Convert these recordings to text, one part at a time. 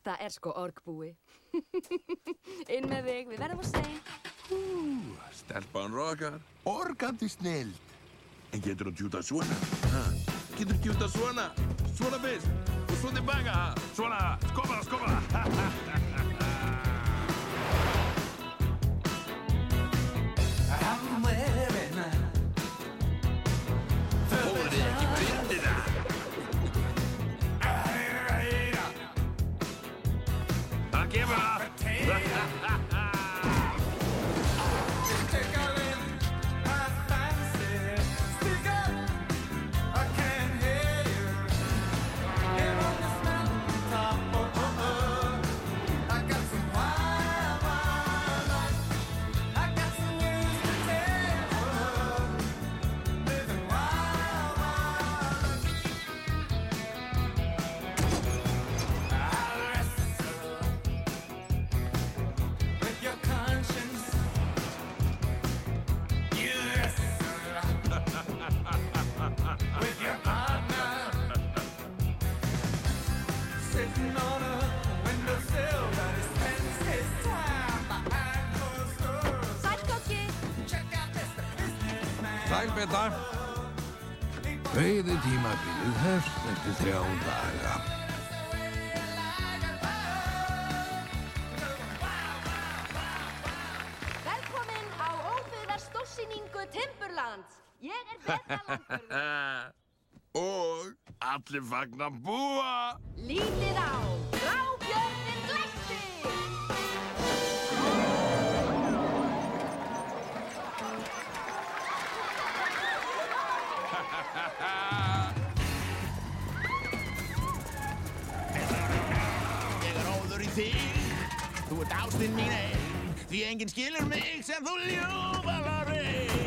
Þetta sko orgbúi. Inn með þig, við verðum á stein. Stelpan rockar. Organdi snill. En getur þú djúta svona? Getur þú djúta svona? Svona fyrst. Og svo tilbaka. Svona. Skopala, skopala. Fóðrið ekki brindina. Það kemur það. Sælbeta. Veiðitímabilið hefst eftir 3 daga. Velkomin á óbyggða stórsýningu Timburlands. Ég Berta Landvörður. Og allir fagna búa. Lítið á, Grábjörninn glæsti. Ég óður í þig, þú ert ástin mín ein, því enginn skilur mig sem þú ljúfalar ein.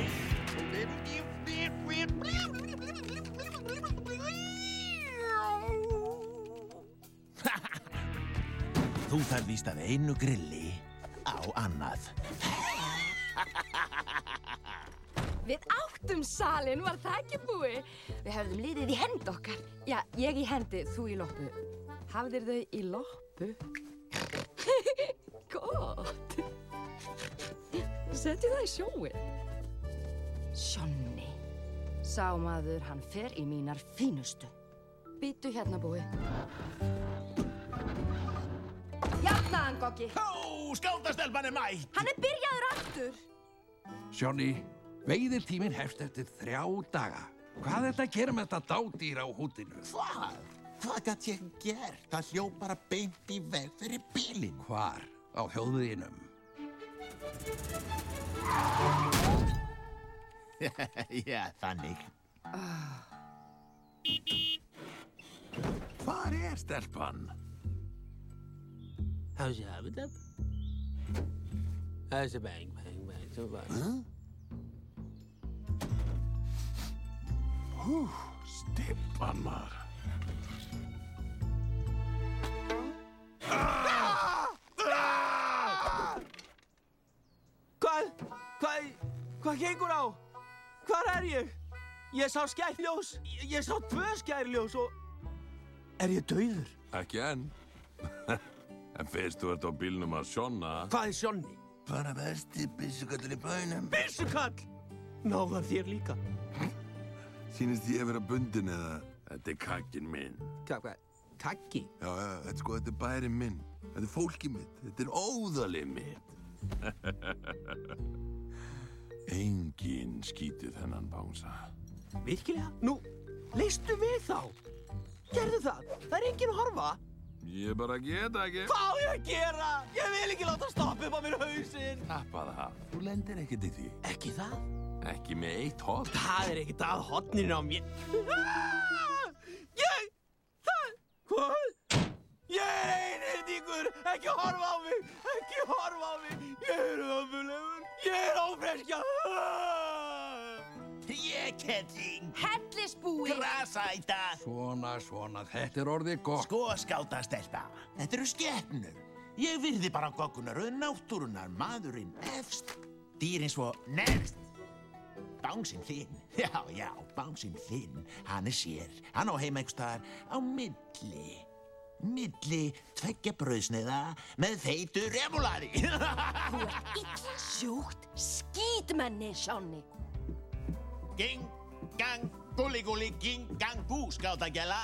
Þú þarf víst af einu grilli á annað. Við áttum salinn, var það ekki búið? Við höfðum liðið í hend okkar. Já, ég í hendi, þú í loppu. Hafðir þau í loppu? Gott. Settu það í sjóið. Sjonni. Sá maður, hann fer í mínar fínustu. Bíddu hérna, búi. Jafnaðan, Goggi. Ó, skáldastelpan mætt. Hann byrjaður aftur. Johnny, veiðitíminn hefst eftir 3 daga. Hvað er þetta að gera með þetta dádýr á hútinu? Hvað? Hvað gat ég gert? Það hljóp bara beint í veg fyrir bílinn. Hvar? Á hljóðveginum. Já, þannig. Hvar er stelpan? How's your habit up? How's a bang, bang, bang, so bang. Stelpan maður. Hvað gengur á? Hvar er ég? Ég sá skærljós. Ég sá 2 skærljós og... Er ég dauður? Ekki enn. En fyrst þú ert á bílnum að Sjonna. Hvað er Sjonni? Bara besti byssukallur í bænum. Byssukall! Náðar þér líka. Sýnist ég að vera bundin eða? Þetta er kakkin minn. Hvað? Kakki? Já, þetta er bærinn minn. Þetta er fólkið mitt. Þetta er óðalið mitt. Enginn skítið þennan bánsa. Virkilega? Nú, leistu við þá? Gerðu það. Það er enginn að horfa. Ég bara geta ekki. Hvað á ég að gera? Ég vil ekki láta stoppa upp á mér hausinn. Tappa það. Þú lendir ekkert í því. Ekki það? Ekki með eitt horn. Það er ekkert að horninu á mér. Hvað? Ég er einhyrningur. Ekki horfa á mig. Ekki horfa á mig. Ég er ömurlegur. Ég er ófreskja. Trékettling. Hellisbúi. Grasæta. Svona, þetta er orðið gott. Sko, skáltastelpa. Þetta eru skepnur. Ég virði bara goggunaröð náttúrunar, maðurinn efst. Dýrin svo neðst. Bánsinn þinn. Já, bánsinn þinn. Hann er sér. Hann á heima einhvers staðar á milli. milli 2 brauðsneiða með feitu remúladi. Þú ert illa sjúkt skítmenni, Johnny. Ging, gang, gulli, gulli, ging, gang, bú, skátagæla.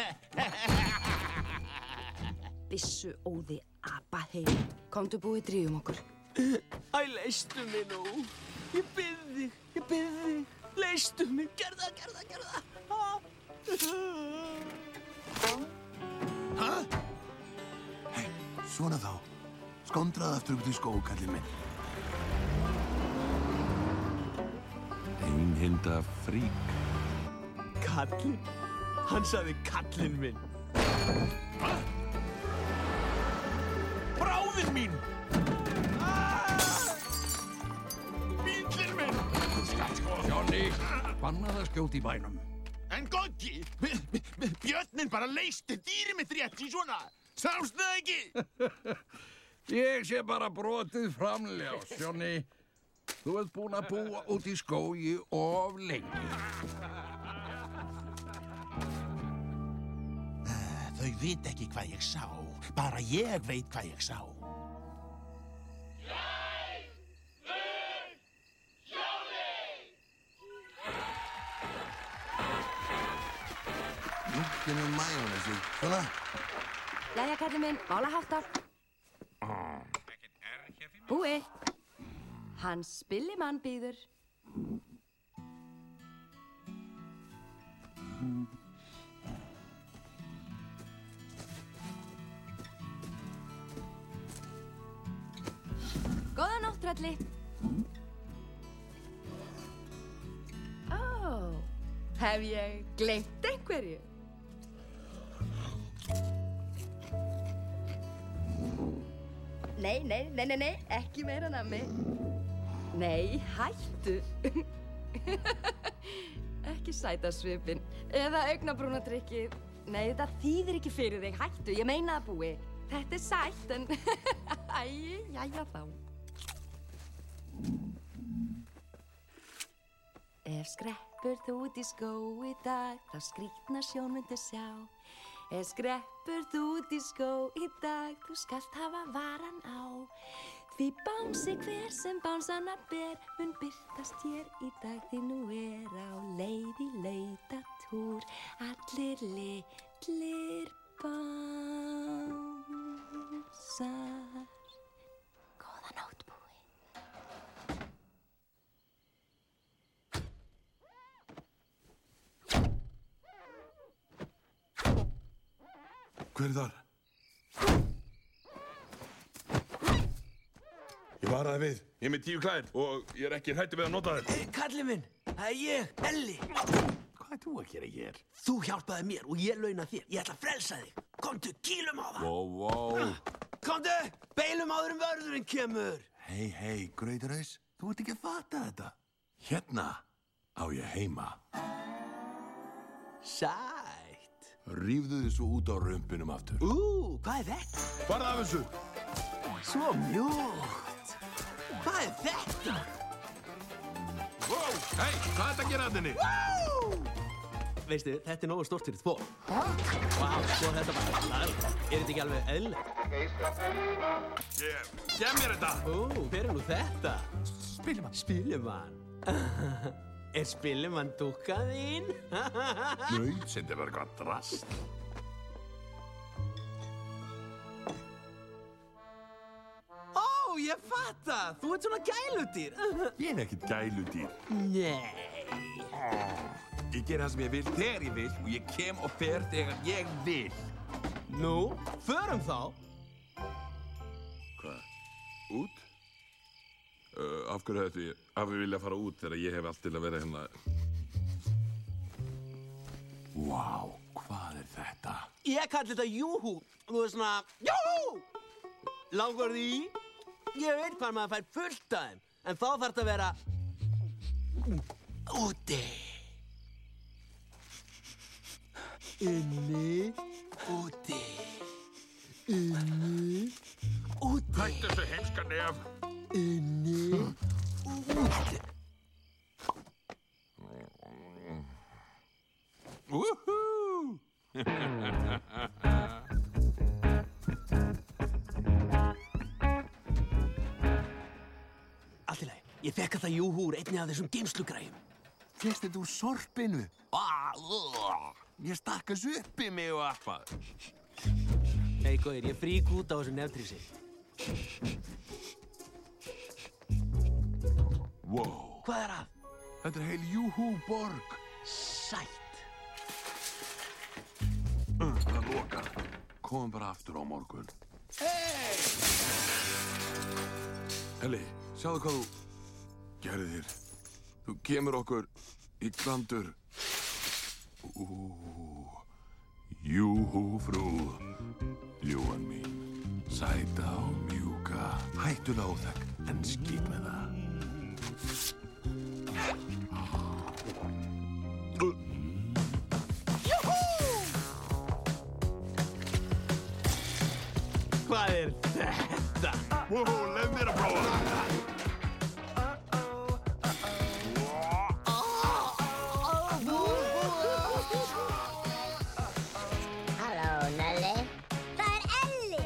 Byssu óði apa heim. Komdu búið, drífum okkur. Æ, leistu mig nú. Ég bið þig. Leistu mig, gerð það. Hæ? Hei, svona þá. Skondrað aftur út í skó, kallinn minn. Einhinda frík. Kallinn? Hann sagði kallinn minn. Hæ? Bráðin mín! Bíllinn minn! Johnny, bannað að skjóta í bænum. En Goggi, björnin bara leysti dýri mitt rétt í svona. Sástu það ekki? Ég sé bara brotið framljós, Johnny. Þú ert búinn að búa út í skógi of lengi. Þau veit ekki hvað ég sá. Bara ég veit hvað ég sá. Mjólkin og majónesi, svona? Jæja, kallinn minn, mála háttar. Búi. Hann spillimann býður. Góða nótt, trölli. Hef ég gleymt einhverju? Nei, ekki meira nammi. Nei, hættu. Ekki sætasvipinn. Eða augnabrúnadrykkið. Nei, þetta þýðir ekki fyrir þig. Hættu, ég meina það, Búi. Þetta er sætt, en... Jæja þá. Ef skreppur þú út í skó í dag, þá skrýtna sjón myndu sjá. Ef skreppur þú út í skó í dag, þú skalt hafa varan á. Því bánsi hver sem bánsanar ber, mun birtast hér í dag, því nú á leið í lautatúr allir litlir bánsar. Góða nótt, Búi. Hver er þar? Ég varaði við. Ég er með 10 klær og ég er ekki hræddur við að nota þær. Kallinn minn, það er ég, Elli. Hvað er þú að gera hér? Þú hjálpaði mér og ég launa þér. Ég ætla að frelsa þig. Komdu, kýlum á það. Vó. Komdu, beilum áður en vörðurinn kemur. Hei, Grautarhaus. Þú ert ekki að fatta þetta. Hérna á ég heima. Sætt. Rífðu þið svo út á rumpinum aftur. Hvað er þetta? Farðu af þessu. Svo mjúkt. Hvað er þetta? Wow, hei, hvað er þetta að gera að henni? Veistu, þetta er nógu stórt fyrir tvo. Vá, svo þetta bara lag. Er þetta ekki alveg eðlilegt? Gef mér þetta. Hver er nú þetta? Spillimann. Spillimann. Er Spillimann dúkka þín? Nau, sendi verið eitthvað drast. Ég fatta! Þú ert svona gæludýr! Ég er ekkert gæludýr. Nei. Ég ger það sem ég vil þegar ég vil og ég kem og fer þegar ég vil. Nú, förum þá. Hvað? Út? Af hverju hefði viljað fara út þegar ég hef allt til að vera hérna? Vá, hvað er þetta? Ég kalli þetta júhú. Þú er svona, júhú! Langar því? Ég veit hvað maður fær fullt af þeim, en þá þarf þetta að vera úti. Inni, úti. Inni, úti. Hættu þessu heimska nef. Inni, úti. Woohoo! Ég fekk þetta júhú úr einni af þessum geymslugræjum. Fyrst þetta úr sorpinu. Ég stakk þessu upp í mig og allt maður. Hei, góðir, ég frík út á þessu nefntrýsi. Wow. Hvað er að? Þetta heil Júhú-borg. Sætt. Það er lokað. Komum bara aftur á morgun. Elli, sjáðu hvað þú gerðir. Þú kemur okkur í glandur. Júhú, frú. Ljúan mín. Sæta og mjúka. Hættulega óþekk, en skít með það. Hvað er þetta? Wow, leið mér að prófa það. Halló, Nelli. Það er Elli.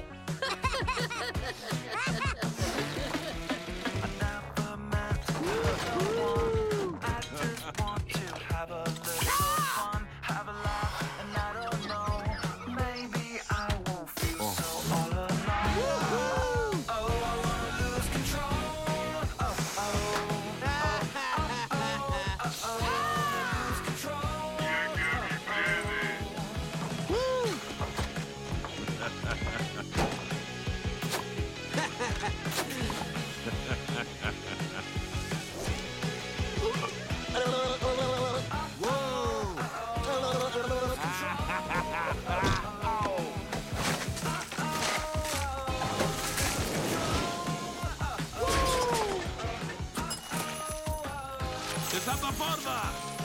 Þið þarf að borða!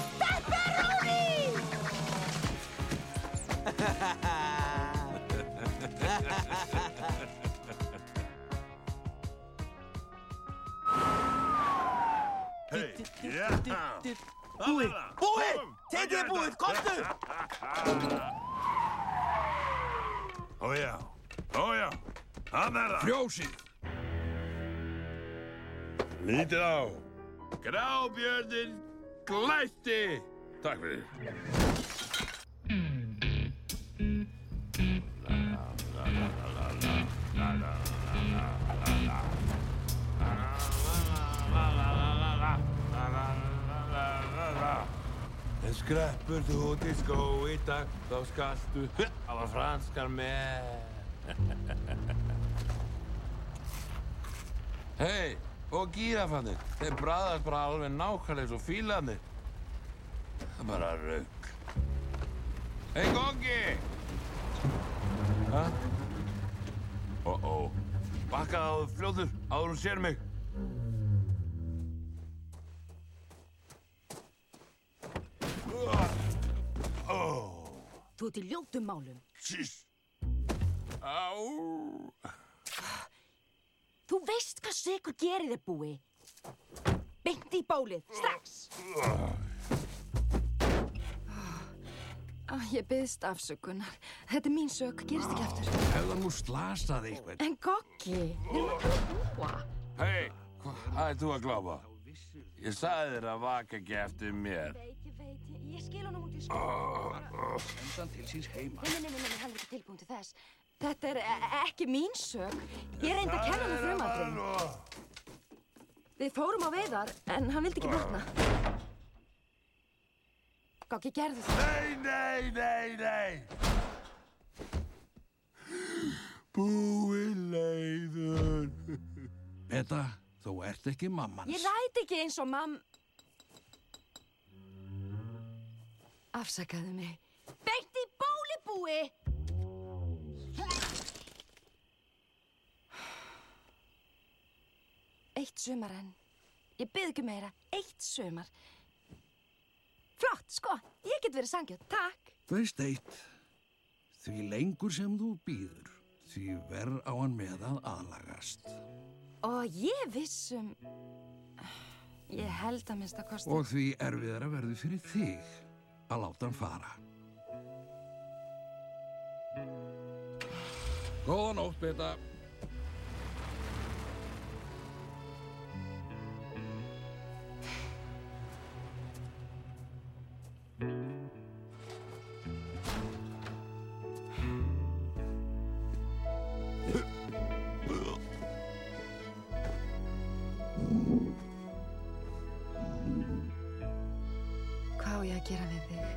Hey, Búið! Búið! Tekið er búið, komstu! Ó já, hann er það. Frjósið. Lítið á. Grábjörnin glæsti. Takk fyrir. En skreppur þú út í skó í dag, þá skaltu hafa franskar með. Hei, og gíraffarnir, þeir bragðast bara alveg nákvæmlega eins og fílarnir. Það er bara rugl. Hei, Goggi! Hæ? Bakkaðu fljótur, áður hún sér mig. Þú ert í ljótum málum. Sís! Á! Þú veist hvað sykur gerir þér, Búi. Beint í bólið, strax! Ég biðst afsökunar. Þetta er mín sök, gerist ekki aftur. Hefða nú slasað eitthvað. En Goggi, við erum ekki að búa. Hei, hvað er þú að glápa? Ég sagði þér að vaka ekki eftir mér. Ég skil honum út í skóla. Sendan til síns heima. Nei, hann er ekki tilbúin til þess. Þetta er ekki mín sök. Ég reyndi að kenna hann frumatriðin. Við fórum á veiðar, en hann vildi ekki brotna. Goggi, gerðu það. Nei! Búi leiður. Beta, þú ert ekki mammans. Ég ræti ekki eins og Afsakaðu mig. Beint í bóli, Búi! Eitt sumar enn. Ég bið ekki meira. Eitt sumar. Flott, sko. Ég get verið sangjöld. Takk. Veist eitt, því lengur sem þú býður, því verð á hann með að aðlagast. Og ég vissum... Ég held að minnsta kosti... Og því erfiðara verður fyrir þig að láta hann fara. Góða nótt, Beta. ég að gera við þig?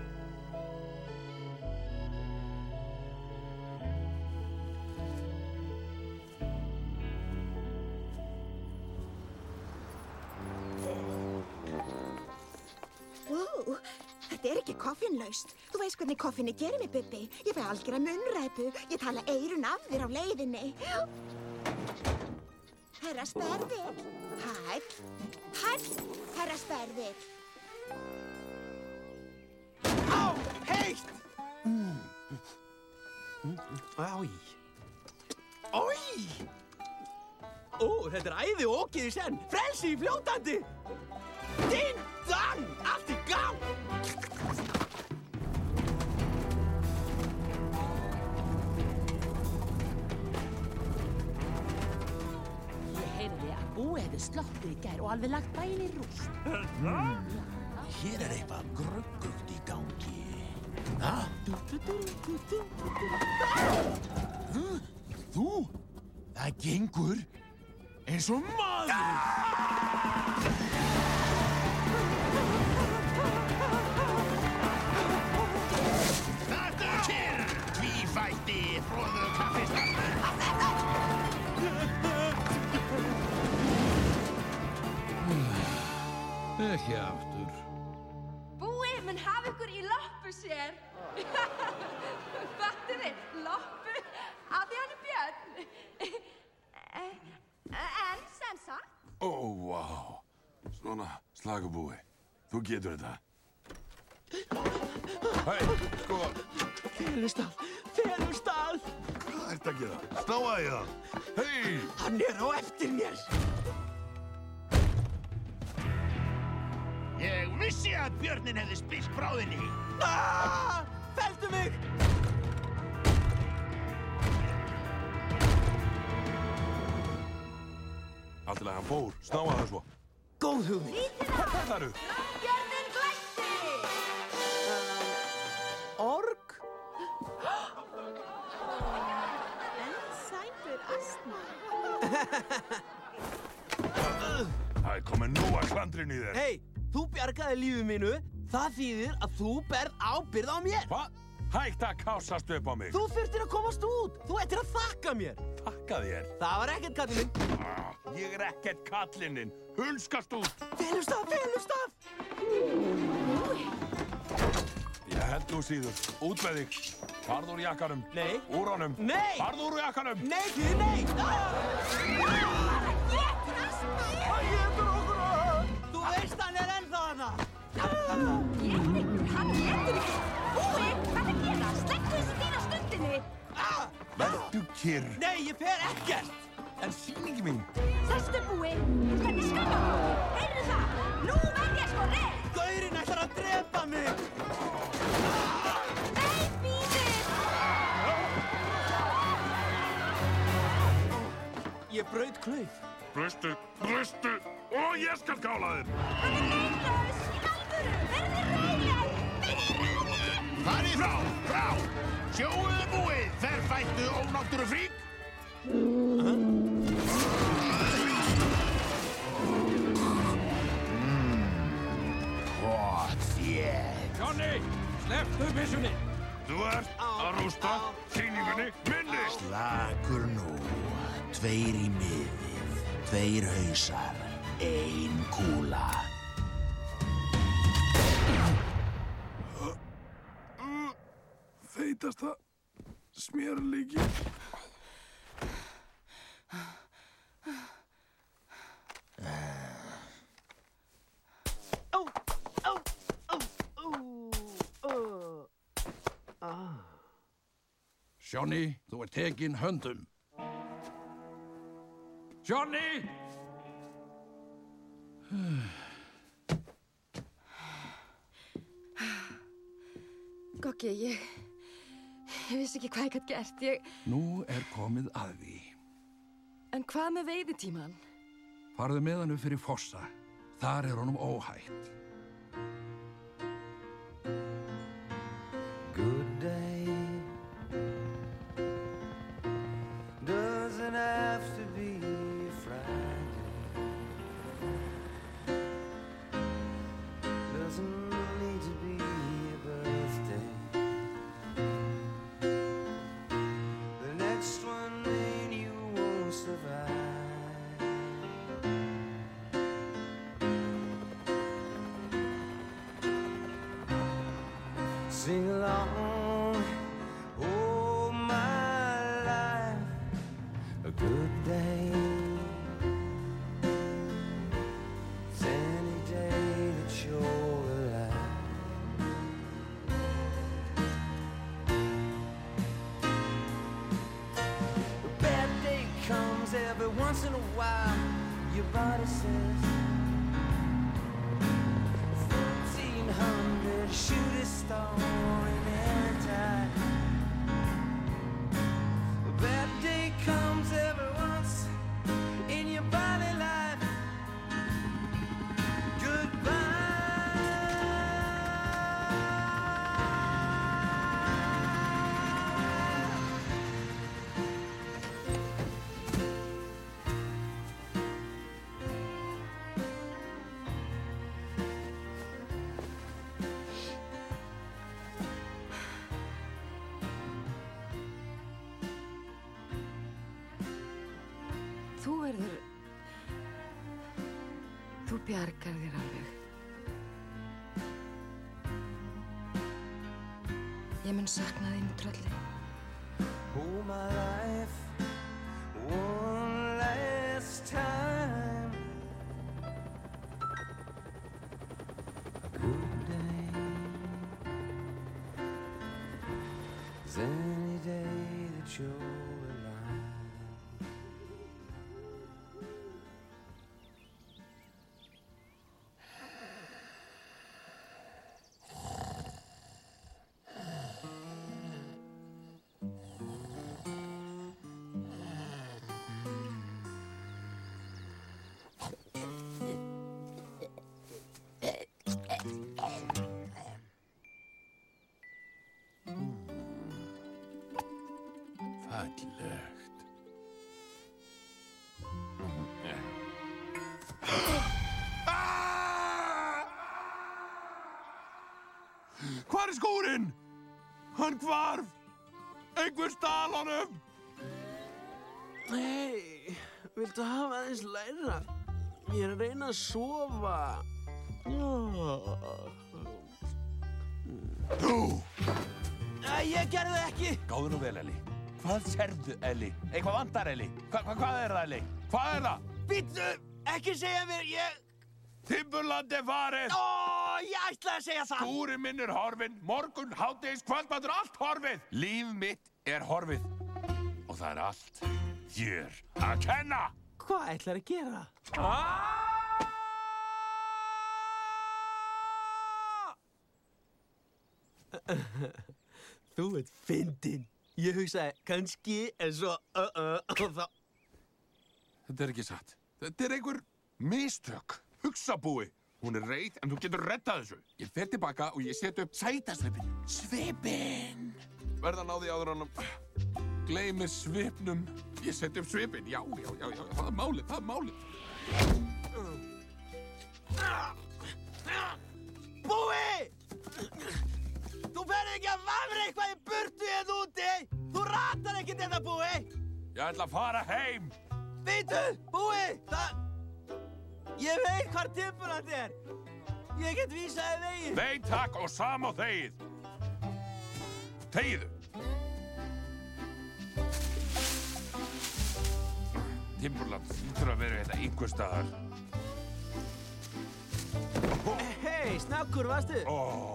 Þetta ekki koffinlaust. Þú veist hvernig koffinni gerir mig, Bubbi. Ég fæ algjörða munnræpu. Ég tala eyrun af þér á leiðinni. Herra Sperðill. Hæll. Hæll, herra Sperðill. Á, heitt! Æj. Ói! Ó, þetta æði ókið í senn. Frelsi í fljótandi! Ding dang! Allt í gang! Ég heyrði að Búi hefði sloppið í gær og alveg lagt bæinn í rúst. Hér eitthvað gruggugt í gangi. Ha? Þú? Það gengur eins og maður. Þetta kyrr, tvífætti, fróðu kaffistarfur. Ekki aftur. Búi mun hafa ykkur í loppu sér. Fattu þið? Loppu? Af því hann er björn. En sem sagt. Ó, vá. Svona, slagabúi. Þú getur þetta. Hei, sko. Felustað! Felustað! Hvað ertu að gera? Snáaði það. Hei! Hann er á eftir mér! Ég vissi að björnin hefði spillt bráðinni. Feldu mig! Alltilega hann fór. Snáaði það svo. Góð hugmynd. Hvað það eru? Björnin glæsti! Org? En sætur astma. Það er komið nóg að klandrinu í þér. Hei, þú bjargaði lífi mínu. Það þýðir að þú berð ábyrgð á mér. Hvað? Hætt að kásast upp á mig. Þú þurftir að komast út. Þú ættir að þakka mér. Þakka þér. Það var ekkert, kallinn minn. Ég er ekkert kallinninn. Hulskast út. Felustað, felustað! Ég held þú síður. Út með þig. Farð úr jakkanum. Nei. Úr honum. Nei. Farð úr jakkanum. Nei, þið, nei! Getur okkur að! Þú veist hann er ennþá hana! Getur ykkur, hann getur ykkur. Búi, hvað er að gera? Slepptu þessi dýra stundinni. Vertu kyrr. Nei, ég fer ekkert! En sýningi mín. Sestu, Búi. Hvernig skammar þú? Heyrðu það? Nú verð ég sko reið. Gaurinn ætlar að drepa mig! Nei, bíðið. Ég braut klauf. Brustu, brustu. Og ég skal kála þér. Hann er meinlaus. Í alvöru. Verði róleg. Verði róleg. Farið frá, frá! Sjóuðu búið, ferfættu ónáttúrufrík! Hvað þér? Johnny, slepptu byssunni. Þú ert að rústa sýningunni minni. Slakur nú, tveir í miðið, tveir hausar, ein kúla. Feitasta smjörlíki. Johnny, þú ert tekinn höndum. Johnny! Goggi, ég vissi ekki hvað ég gætt gert. Nú er komið að því. En hvað með veiðitíman? Farðu með hann upp fyrir fossa. Þar er honum óhætt. Good day doesn't have to be Friday. Doesn't need to sing along. Oh, my life, a good day. It's any day that you're alive. A bad day comes every once in a while. Your body says 1,400 shooting star in any time. A bad day comes every once in your body life. Goodbye. Þú bjargar þér alveg. Ég mun sakna þín, trölli. Oh, my life, one last time. A good day is any day that you're alive. Hvar er skúrinn? Hann hvarf! Einhver stal honum! Hey, viltu hafa aðeins læra? Ég er að reyna að sofa. Þú! Ég gerði það ekki. Gáðu nú vel, Elli. Hvað sérðu, Elli? Eitthvað vantar, Elli? Hvað er það, Elli? Hvað er það? Bíddu, ekki segja mér, Timburland er farið! Ég ætlaði að segja það! Skúrinn minn er horfinn, morgun, hádegis, kvöldmatur, allt horfið! Líf mitt er horfið. Og það er allt þér að kenna! Hvað ætlarðu að gera? Þú ert fyndinn. Ég hugsaði, kannski, en svo, og þá... Þetta er ekki satt. Þetta er einhver mistök. Hugsa, Búi. Hún er reið, en þú getur reddað þessu. Ég fer tilbaka og ég set upp sætasvipinn. Svipinn! Verða að ná því áður hann gleymir svipnum. Ég set upp svipinn. Já. Það er málið, Búi! Þú ferð ekki að vafra eitthvað í burtu hérna úti! Þú ratar ekkert þetta, Búi! Ég ætla að fara heim. Bíddu, Búi! Ég veit hvar Timburland er. Ég get vísaði veginn. Veit takk og sam og þegið. Þegiðu. Timburland hlýtur að vera hérna einhvers staðar. Hei, snakkur, varstu?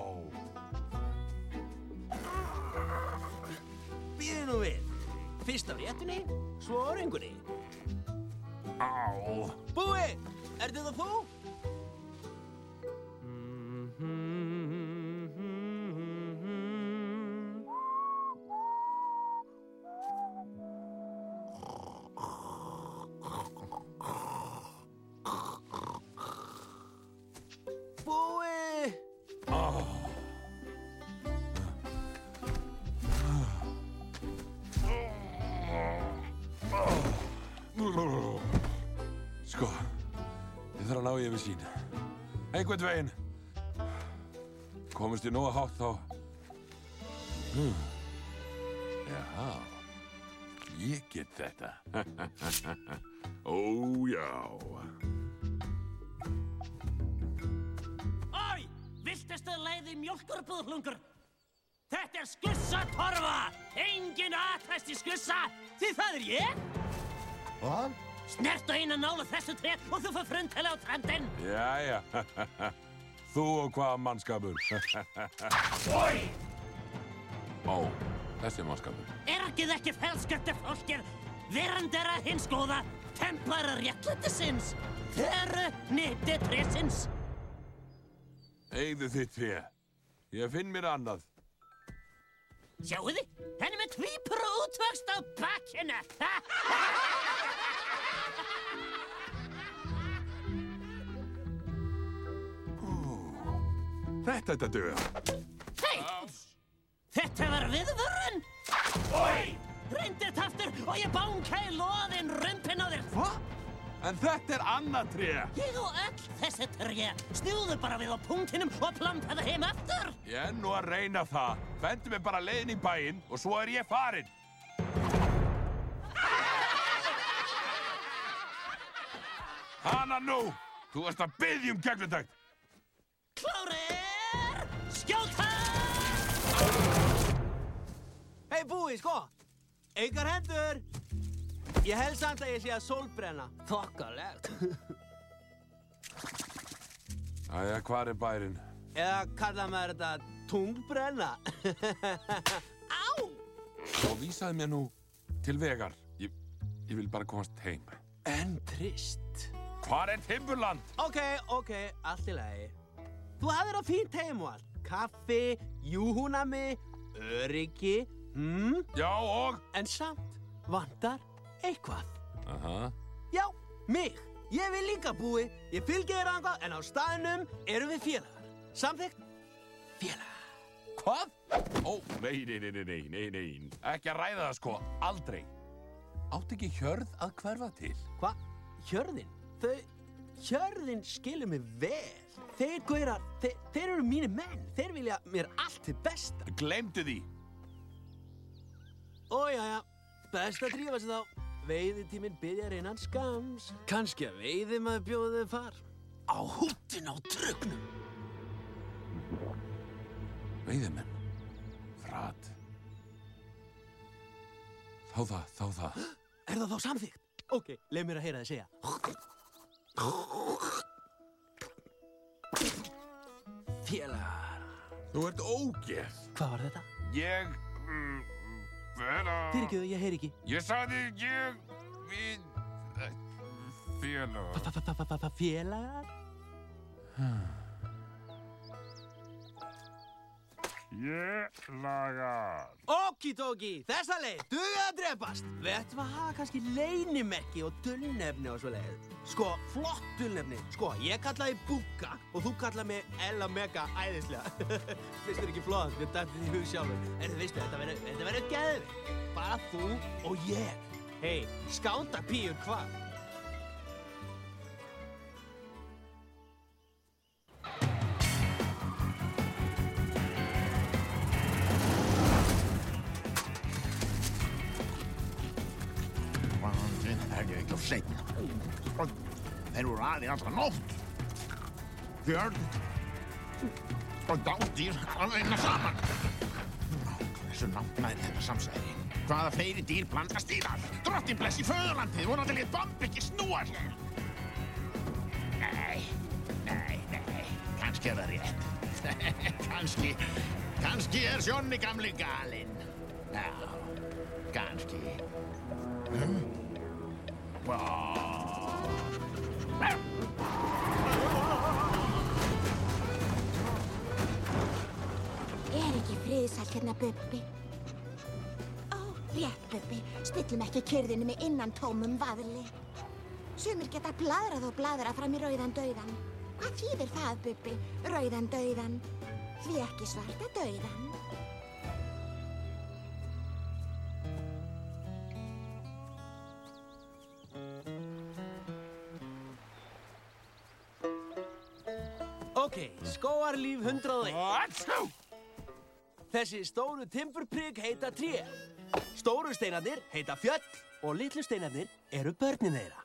Bíðu nú við. Fyrst á réttunni, svo á röngunni. Búi, ertu það þú? Sko, ég þarf að ná yfir sín. Einhvern veginn. Komist ég nógu hátt þá... Já, ég get þetta. Ó, já. Oj, viltustu leiði mjólkurbúðhlungur? Þetta skussatorfa! Engin aðtæst í skussa, því það ég! Hvað? Snert á eina nála þessu tré og þú fyrir fruntilega á trendin! Jæja, þú og hvaða mannskapur? Oi! Ó, þessi mannskapur. Ergið ekki felsköldu fólkið, verandera hins góða, templara réttlætisins, þeirru nýtti trésins. Eigðu þitt tré. Ég finn mér annað. Sjáu þið, henni með tvípura útvöxt á bakkinu. Þetta duga. Hei! Þetta var viðvörun! Oi! Reyndi þetta aftur og ég banka í loðin rumpin á þér. Hvað? En þetta annað tré. Ég og öll þessi tré. Snúðu bara við á punktinum og planta það heim aftur. Ég er nú að reyna það. Bendu mig bara leiðin í bæinn og svo er ég farinn. Hana nú! Þú ert að biðja gegnutakt. Klárir! Skjóta! Hei, búi, sko! Engar hendur! Ég held samt að ég sé að sólbrenna. Þokkalegt. Æja, hvar er bærinn? Eða kalla maður þetta tungbrenna. Á! Og vísaði mér nú til vegar. Ég vil bara komast heim. En trist. Hvar er Timburland? Ok, allt í lagi. Þú hafðir á fínt heim og allt. Kaffi, júhúnami, öryggi, Já, og? En samt vantar eitthvað. Aha. Já, mig. Ég vil líka búi. Ég fylgi þér angað, en á staðnum erum við félagar. Samþykkt? Félagar. Hvað? Ó, nei. Ekki að ræða það, sko. Aldrei. Átt ekki hjörð að hverfa til? Hva? Hjörðin? Hjörðin skilur mig vel. Þeir gaurar, þeir eru mínir menn. Þeir vilja mér allt til besta. Gleymdu því. Ó, jæja. Best að drífa sig þá. Veiðitíminn byrjar innan skams. Kannski að veiðimaður bjóði þau far. Á húttin á trugnum. Veiðimenn. Frat. Þá það. Er það þá samþykkt? Ok, leið mér að heyra þið segja. Félagar. Þú ert ógeð. Hvað var þetta? Ég... Fyrirgefðu, ég heyri ekki. Ég sagði við... Félagar. Félagar? Félagar. Okidoki, þessa leið, duga að drepast. Við ættum að hafa kannski leynimerki og dulnefni og svo leið. Sko, flott dulnefni. Sko, ég kalla þig Búka og þú kalla mig Ella Mega æðislega. Finnst þér ekki flott? Við dættum því hug sjálfur. En þú veistu, þetta verður geðvikt. Bara þú og ég. Hei, skánda píur hvað? Seinn. Þeir voru aðið allra nótt. Björn og dádýr að vinna saman. Hversu náttnæri þetta samsæri? Hvaða fleiri dýr blandast í það? Drottinn blessi föðurlandið, vonandi lét Bomb ekki snúa sér. Nei. Kannski er það rétt. Kannski er Sjónni gamli galinn. Já, kannski. Er ekki friðsælt hérna, Bubbi? Ó, rétt, Bubbi. Spillum ekki kyrðinu með innantómum vaðli. Sumir geta bladrað og bladrað fram í rauðan dauðan. Hvað þýðir það, Bubbi? Rauðan dauðan. Því ekki svarta dauðan. Ok, skógarlíf 101. Þessi stóru timburprigg heita tré. Stóru steinarnir heita fjöll og litlu steinarnir eru börnin þeirra.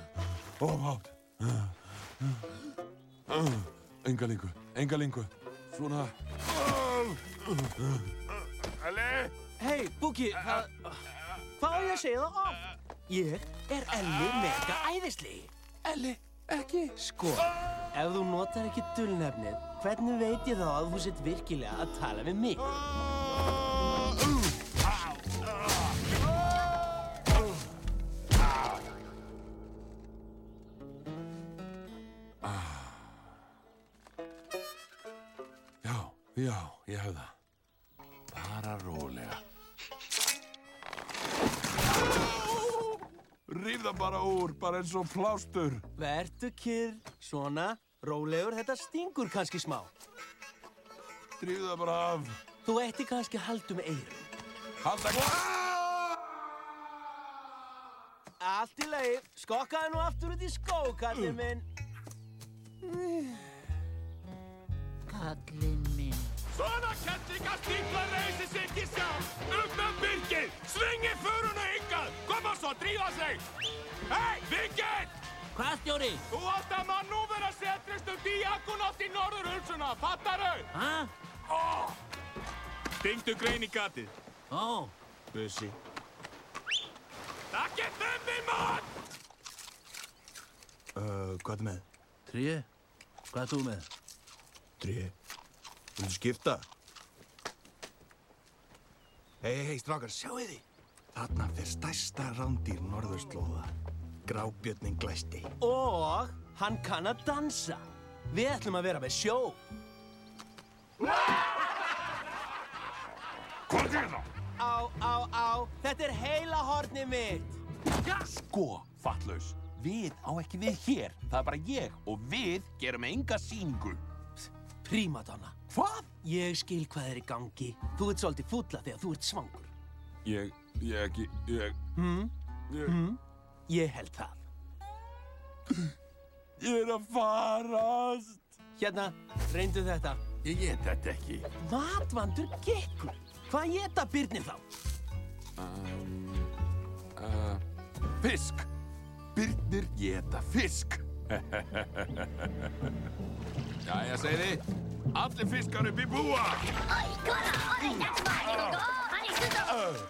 Óhátt. Enga lengu. Svona. Elli! Hei, Búki, hvað á ég að segja það oft? Ég er Elli mega æðislegi. Elli, ekki. Sko, ef þú notar ekki dulnefnið, hvernig veit ég þá að þú sett virkilega að tala við mig? Já, ég hef það. Bara rólega. Ríf það bara úr, bara eins og plástur. Vertu kyrr, svona, rólegur, þetta stingur kannski smá. Dríf það bara af. Þú ætti kannski að halda með eyrum. Halda Allt í lagi, skokkaðu nú aftur út í skó, kallinn minn. Kallinn minn. Svona kettlingar stíflar reisi sig ekki sjálf. Upp með byrgið, svingið föruna hingað. Koma svo, drífa sig. Hei, Vikið! Hvað, stjóri? Þú átt að manúvera setristum díakonátt í Norður-Hulsuna, fattaru? Hæ? Stingdu grein í gatið. Bussi. Takk er þemmi, mann! Hvað er með? Tré. Hvað er þú með? Tré. Viltu skipta? Hei, strákar, sjáu þið. Þarna fer stærsta rándýr norðurslóða. Grábjörnin glæsti. Og hann kann að dansa. Við ætlum að vera með sjó. Hvað er það? Á, þetta er heila hornið mitt. Sko, fattlaus. Við á ekki við hér. Það er bara ég og við gerum enga sýningu. Prímadonna. Hvað? Ég skil hvað er í gangi. Þú ert svolítið fúlla þegar þú ert svangur. Ég held það. Ég er að farast. Hérna, reyndu þetta. Ég get þetta ekki. Matvandur gekkur. Hvað éta birnir þá? Fisk. Birnir geta fisk. Jæja, segi þið. Allir fiskar upp í búa. Oi, kona, oi, that's fine, you go. Hann er stuð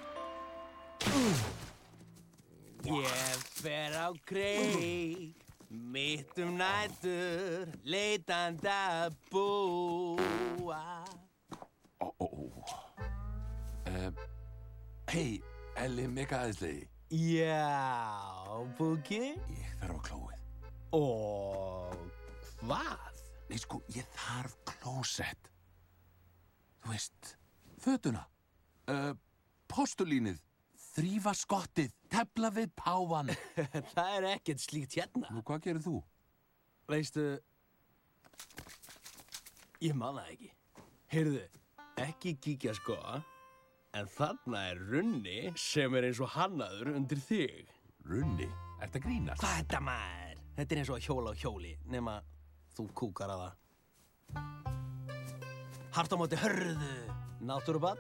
Ég fer á kreik, mitt nætur, leitandi að búa. Hei, Elli mega æðislegi. Já, Búki? Ég þarf á klóið. Og hvað? Nei, sko, ég þarf klósett. Þú veist, fötuna, postulínið, þrífa skottið, tefla við páfann. Það er ekkert slíkt hérna. Nú, hvað gerir þú? Veistu, ég man það ekki. Heyrðu, ekki kíkja sko, en þarna er runni sem er eins og hannaður undir þig. Runni? Ertu að grínast? Hvað er þetta maður? Þetta er eins og að hjóla á hjóli, nema þú kúkar að það. Hart á móti hörðu, náttúrubarn.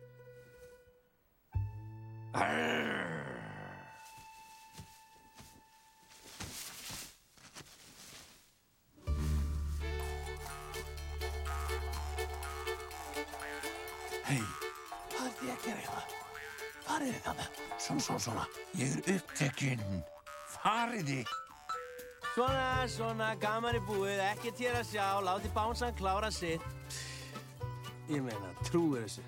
Hei, hvað er þið að gera hérna? Farið þið þarna? Svona. Ég er upptekinn. Farið þið. Svona, gaman í búið, ekkert hér að sjá, láti bánsan klára sitt. Ég meina, trúir þessu.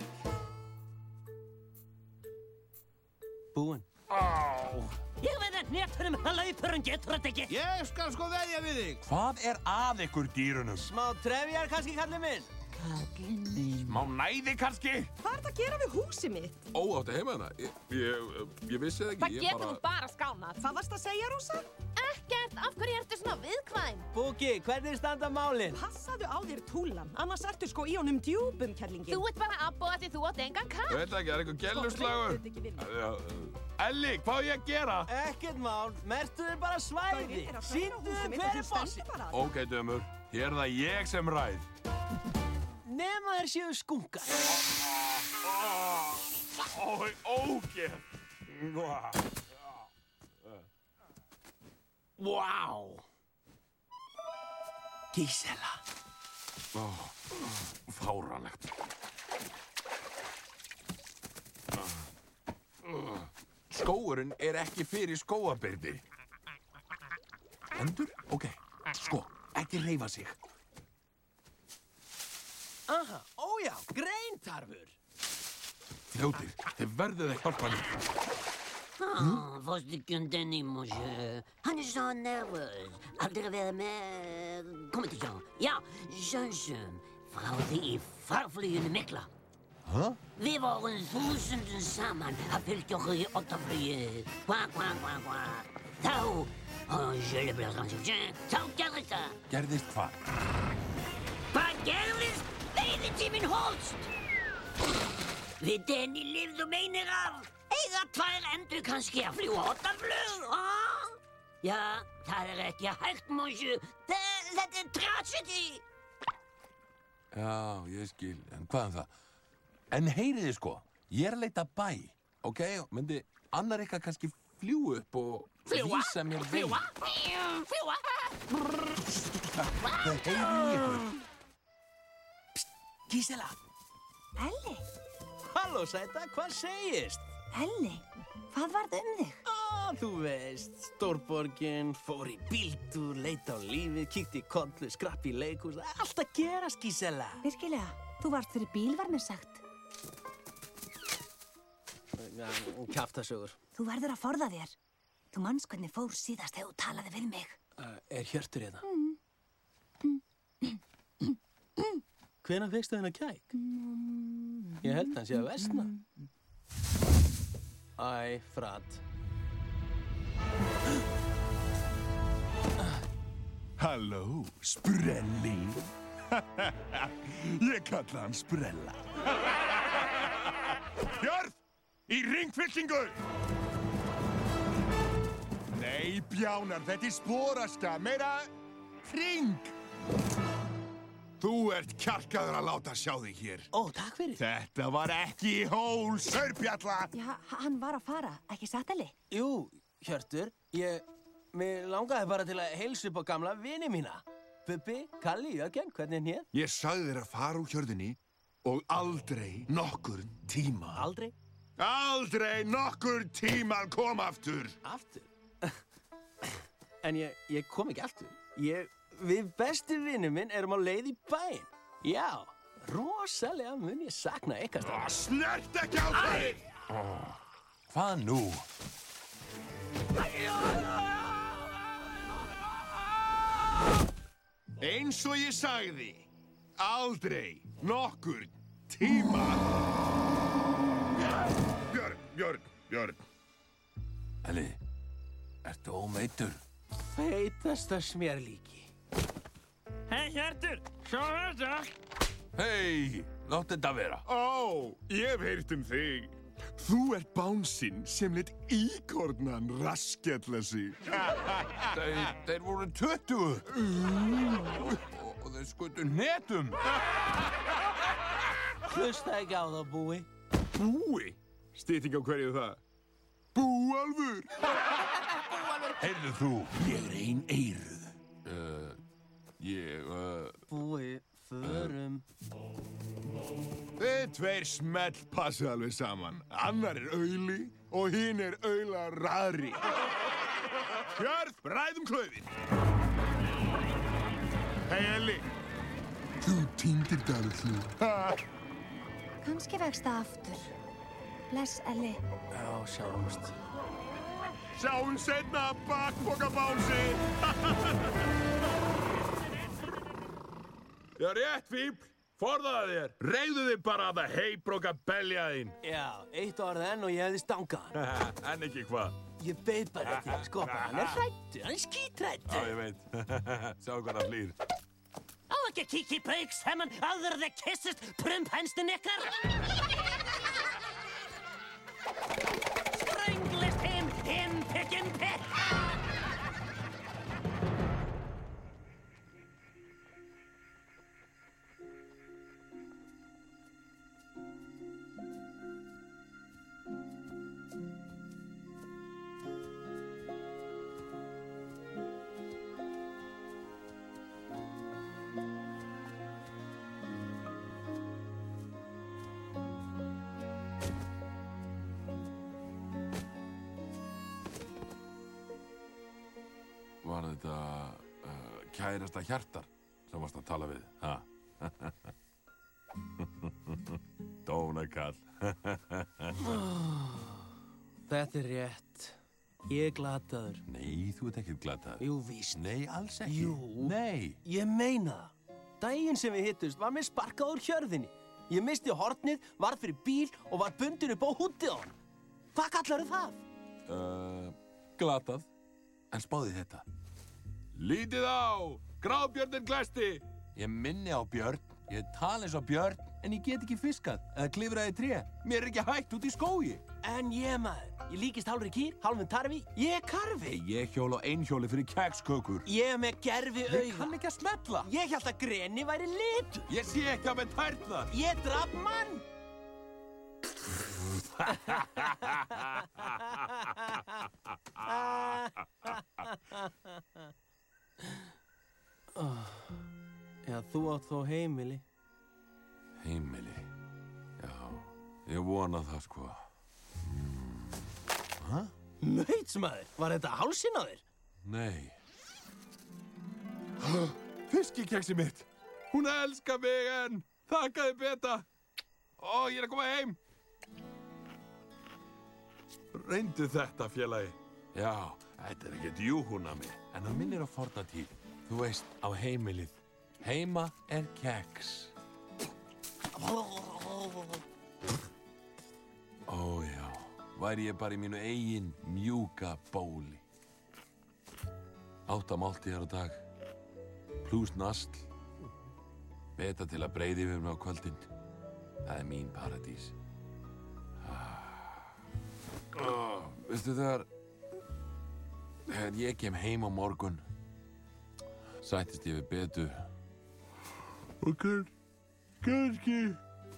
Búinn. Ég veit að hnetunum að laupurinn getur þetta ekki. Ég skal sko veðja við þig. Hvað er að ykkur dýrunum? Smá trefjar kannski, kallinn minn. Kallinn minn. Má næði kannski? Hvað er það að gera við húsið mitt? Ó, áttu heima hana? Ég vissi það ekki. Það getur nú bara skánað. Hvað varst að segja, Rósa? Ekkert, af hverju ertu svona viðkvæm? Búki, hvernig standa málin? Passaðu á þér túlan, annars ertu sko í honum djúpum, kærlingin. Þú ert bara abbo að því þú átt engan kall. Veit ekki, er eitthvað gelluslagur? Elli, hvað á ég að gera? Ekkert mál, mertu þér bara svæði. Sýndu þér hver er bossi. Ok, dömur, hér er það ég sem ræð. Nema þér séu skunkar. Ói, ógeð. Vá. Gísela. Fáránlegt. Skógurinn ekki fyrir skógarbirni. Hendur? Ok, sko, ekki hreyfa sig. Aha, ójá, greintarfur. Fljótir, þið verðið að hjálpa mér. Forstykken Danny, monsieur. Han så nervøs. Aldri være med. Kom ikke sånn. Ja, Sjønsjøen. Fra det farflyende mekler. Hæ? Vi var 1000 sammen. Har fylt dere i 8-flyet. Kvak, kvak, kvak, kvak. Þá. Je le ble rannsjøen. Þá gerðist það. Gerðist hvað? Hvað gerðist? Veiðitíminn holst. Við Danny lifðu meinir af. Eiga tvær endur kannski að fljúa 8-flug, Já, það ekki hægt, monsieur. Þetta tragedy. Já, ég skil, en hvað það? En heyriði sko, ég að leita bæ, ok? Myndi annar eitthvað kannski fljúa upp og vísa mér veginn. Fljúa. Það heyri í ykkur. Psst, Gisela. Elli? Halló, sæta, hvað segist? Elli, hvað varð þig? Þú veist, stórborgin, fór í bíltúr, leit á lífið, kíkti í kollu, skrapp í leikhús, allt að gerast, Gisela. Virkilega, þú varst fyrir bíl, var mér sagt. Kjaftasögur. Þú verður að forða þér. Þú manns hvernig fór síðast þegar þú talaði við mig. Hjörtur hérna? Hvenær fékkstu þennan kæk? Ég held hann sé að versna. Æ, fratt. Halló, Sprelli. Ég kalla hann Sprella. Hjörð, í ringfylkingu! Nei, bjánar, þetta sporaska, meira hring. Þú ert kjarkaður að láta sjá þig hér. Ó, takk fyrir. Þetta var ekki hól, saurbjalla. Já, hann var að fara, ekki satt, Elli? Jú, Hjörtur, mér langaði bara til að heilsa upp á gamla vini mína. Bubbi, Kalli, Jörgen, hvernig hér? Ég sagði þér að fara úr hjörðinni og aldrei nokkur tíma. Aldrei? Aldrei nokkur tíma að koma aftur. Aftur? En ég kom ekki aftur. Við besti vinur minn erum á leið í bæinn. Já, rosalega mun ég sakna ykkar stað. Snert ekki á þig! Hvað nú? Eins og ég sagði, aldrei nokkur tíma. Björn. Elli, ertu ómeiddur? Feitasta smjörlíki. Hei, Hjörtur, sjá þetta. Hei, láttu þetta vera. Ó, ég hef heyrt þig. Þú ert bánsinn sem lit íkornan raskella sig. Þeir voru 20. Og þeir skutu hnetum. Hlusta ekki á það, Búi. Búi? Stytting á hverju það? Búalfur! Heyrðu þú? Ég ein eyruð. Búi, förum. Þið tveir smell passa alveg saman. Annar auli og hinn aularari. Hjörð, ræðum klöfin. Hei, Elli. Þú týndir dalur. Kannski vegst það aftur. Bless, Elli. Já, sjáumst. Sjáum seinna, bakpokabánsi. Já, rétt, fíbl. Forðaðu þér. Reygðu þig bara að það heibróka belja þín. Já, eitt orð enn og ég hefði stangað hann. En ekki hvað? Ég beið bara eftir að skoppa. Hann hrættur, hann skítrættur. Já, ég veit. Sjáu hvað það flýr. Á ekki að kíkja í brauk saman áður þeir kissist prumphenstin ykkar. Stranglist him, pick. var þetta kærasta Hjartar sem varst að tala við, ha? Dónakall. Þetta rétt. Ég glataður. Nei, þú ert ekkert glataður. Jú, víst. Nei, alls ekki. Jú. Nei. Ég meina það. Daginn sem við hittust var mér sparkað úr hjörðinni. Ég misti hornið, varð fyrir bíl og var bundin upp á húddið á hann. Hvað kallarðu það? Glatað. En spáði þetta. Lítið á! Grábjörnin glæsti! Ég minni á björn. Ég tala eins og björn, en ég get ekki fiskað eða klifrað í tré. Mér er ekki hægt út í skógi. En ég maður, ég líkist hálfri kýr, hálfum tarfi. Ég er karfi. Ég hjóla á einhjóli fyrir kekskökur. Ég er með gerfi auga. Ég kann ekki að smetla. Ég hélt að greni væri litur. Ég sé ekki á með tærnar. Ég draf mann. Já, þú átt þó heimili. Heimili? Já, ég vona það sko. Hæ? Nautsmaður, var þetta hálsinn á þér? Nei. Fiskikeksi mitt. Hún elskar mig enn. Þakkaði beta. Ó, ég er að koma heim. Reyndu þetta, félagi. Já, þetta er ekkert júhunami, en það minnir á forna tíð. Þú veist, á heimilið. Heima er keks. Ó já, væri ég bara í mínu eigin mjúka bóli. 8 máltíðar á dag, plús nasl. Beta til að breiði yfir mig á kvöldin. Það er mín paradís. Veistu þegar ég kem heim á morgun, sættist ég við Betu. Og kannski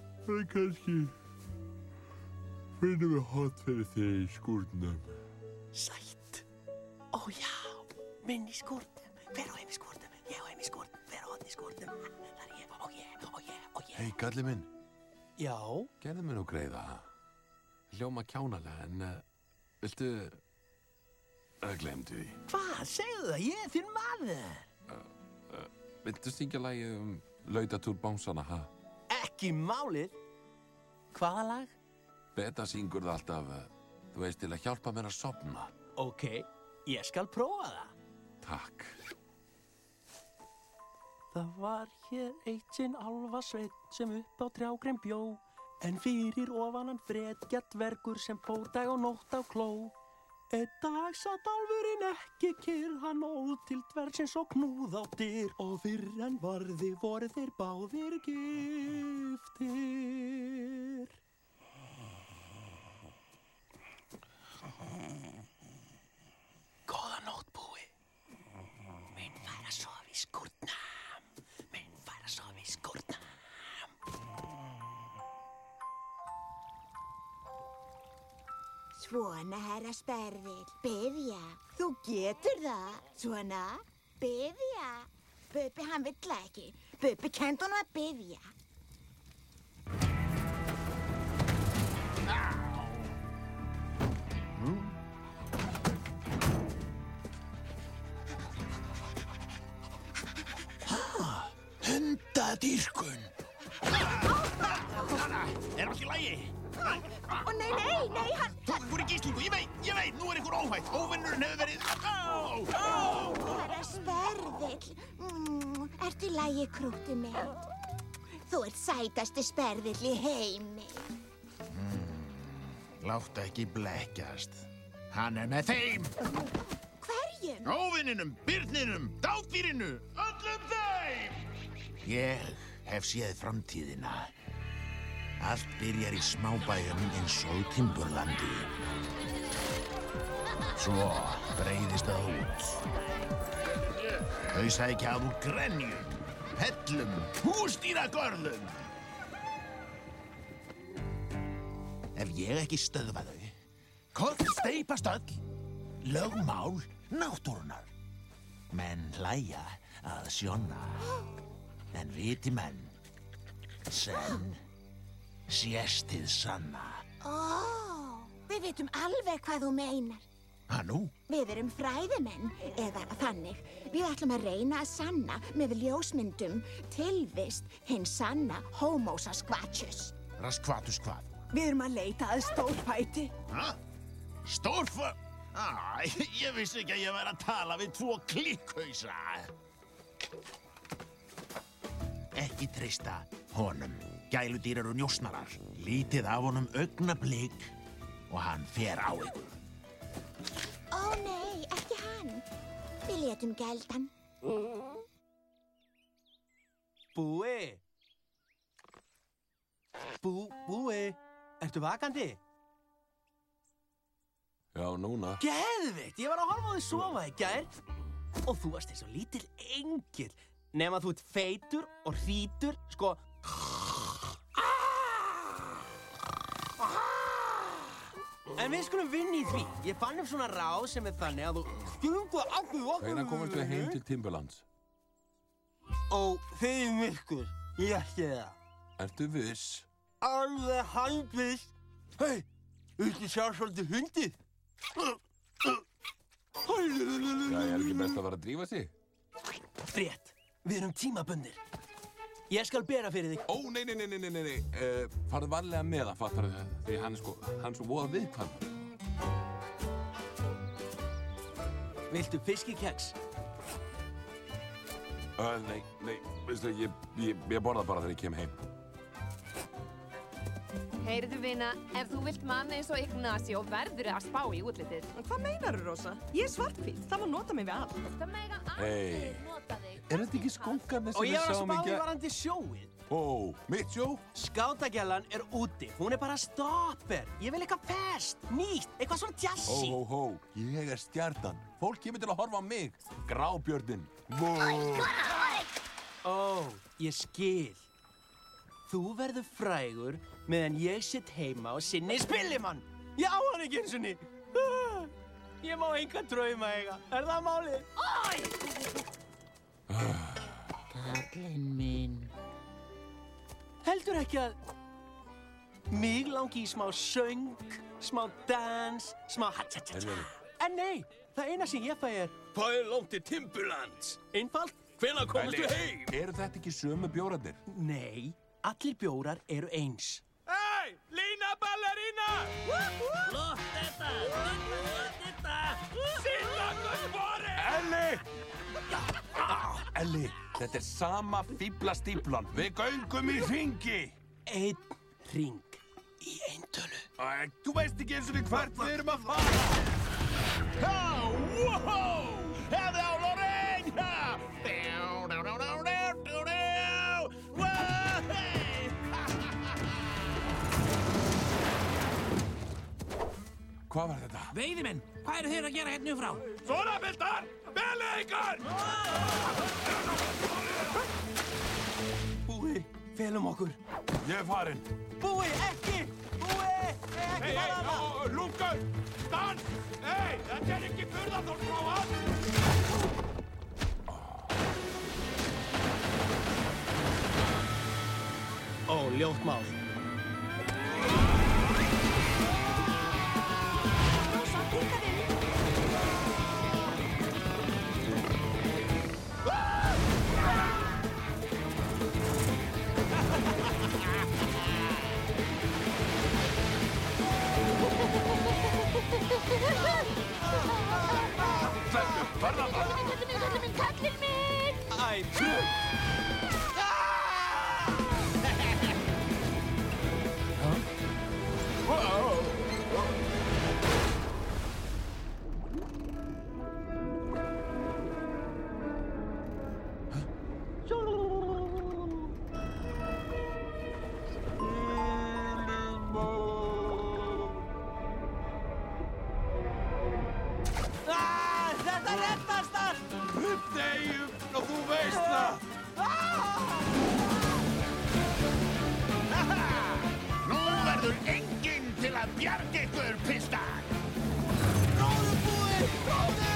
finnum við hot fyrir þig í skúrnum. Sætt. Ó já, minn í skúrnum. Hver á heim í skúrnum? Ég á heim í skúrnum. Hver á hot í skúrnum? Það er ég. Ó ég. Hei, galli minn. Já? Gerðu mér nú greiða. Hljóma kjánalega, en viltu... Gleymdu því. Hvað? Segðu það, ég er þinn maður. Viltu syngja lagið Lautatúr bánsana, ha? Ekki málið. Hvaða lag? Beta syngur það alltaf, þú veist, til að hjálpa mér að sofna. Ok, ég skal prófa það. Takk. Það var hér eitt sinn álfasveinn sem upp á trjágrein bjó, en fyrir ofanan fretgjart verkur sem fór dag og nótt á kló. Einn dag satt álfurinn ekki kyrr, hann óð til dvergsins og knúð á dyr, og fyrr en varði voru þeir báðir giftir. Góða nótt, búi. Minn fær að sofa í skúrnum. Minn fær að sofa í skúrnum. Svona, herra Sperðill, biðja. Þú getur það. Svona, biðja. Bubbi, hann vill ekki. Bubbi, kennt honum að biðja. Hundadýrkun. Er allt í lagi? Ó, nei, hann... Tók ykkur í gíslingu, ég veit, nú er ykkur óhætt. Óvinnurinn hefur verið... Herra Sperðill, ertu í lagi, krútið mitt? Þú ert sætasti Sperðill í heimi. Láttu ekki blekkjast. Hann er með þeim. Hverjum? Óvinninum, birninum, dádýrinu, öllum þeim! Ég hef séð framtíðina. Allt byrjar í smábæjum eins og Timburlandi. Svo breiðist það út. Þau sækja úr grenjum, hellum, húsdýragörðum. Ef ég ekki stöðva þau, kollsteypast öll, lögmál náttúrunnar. Menn hlæja að sjóna, en viti menn, senn sést hið sanna. Við vitum alveg hvað þú meinar. Nú? Við erum fræðimenn, eða þannig. Við ætlum að reyna að sanna með ljósmyndum tilvist hinn sanna Homo sasquatchus. Raskvatus hvað? Við erum að leita að stórfæti. Stórfæti? Ég vissi ekki að ég væri að tala við 2 klikkhausa. Ekki treysta honum. Gæludýr eru njósnarar. Lítið af honum augnablik og hann fer á ykkur. Ó nei, ekki hann. Við létum gældan. Búi! Búi, ertu vakandi? Já, núna. Geðveikt, ég var að horfa á þig sofa í gær. Og þú varst eins og lítill engill. Nema þú ert feitur og hrítur, sko. En við skulum vinna í því. Ég fann upp svona ráð sem þannig að þú... Hvenær komast við heim til Timberlands? Ó, þeim ykkur. Ég ætti það. Ertu viss? Alveg handviss. Hei, viltu sjá svolítið hundið? Já, ekki best að fara að drífa sig? Rétt, við erum tímabundir. Ég skal bera fyrir þig. Ó, nei. Farðu varlega með það, fattar þau, því hann er svo voða viðkvæmur. Viltu fiskikeks? Nei, veistu, ég borða bara þegar ég kem heim. Heyrðu vina, ef þú vilt manna eins og Ignacio verður að spá í útlitið. Hvað meinarðu, Rósa? Ég er svarthvít, það má nota mig við allt. Það mega Hey, nota þig. er þetta ekki skóngarnir Og sem ég við var að sáum spá í ekki? varandi sjóið. Ó, mitt sjó? Skátagjallan er úti. Hún er bara stopper. Ég vil eitthvað ferskt, nýtt, eitthvað svona jazzy. Hó, ég er stjartan. Fólk kemur til að horfa á mig. Grábjörnin. Ó, ég skil. Þú verður frægur meðan ég sitt heima og sinni spillimann. Ég á hann ekki eins og ný. Ég má enga drauma eiga. Er það málið? Kallinn minn. Heldur ekki að mig langi í smá söng, smá dans, smá ha-cha-cha-cha. En nei, það eina sem ég fæ er hvað er langt til Timberlands? Einfalt, hvenær komast við heim? Eru þetta ekki sömu bjórarnir? Nei, allir bjórar eru eins. Hei, Lína ballerina! Flott þetta! Silla gullbori! Elli, þetta er sama fíblastíflan. Við göngum í hringi. Einn hring í eintölu. Þú veist ekki eins og því hvert við erum að fara. Wow! Hefði á Lorraine! Hvað var þetta? Veiðimenn, hvað eru þeir að gera hérna frá? Svona, piltar! Belið ykkur! Búi, felum okkur. Ég er farinn. Búi, ekki! Búi, ekki fara hana! Lungur! Dans! Hei, þetta er ekki burðardómsprófa! Ó, ljótt mál. Kallinn minn! Æ, þetta reddast allt! Deyjum, og þú veist það! Nú verður enginn til að bjarga ykkur, piltar! Róðu, Búi! Róðu!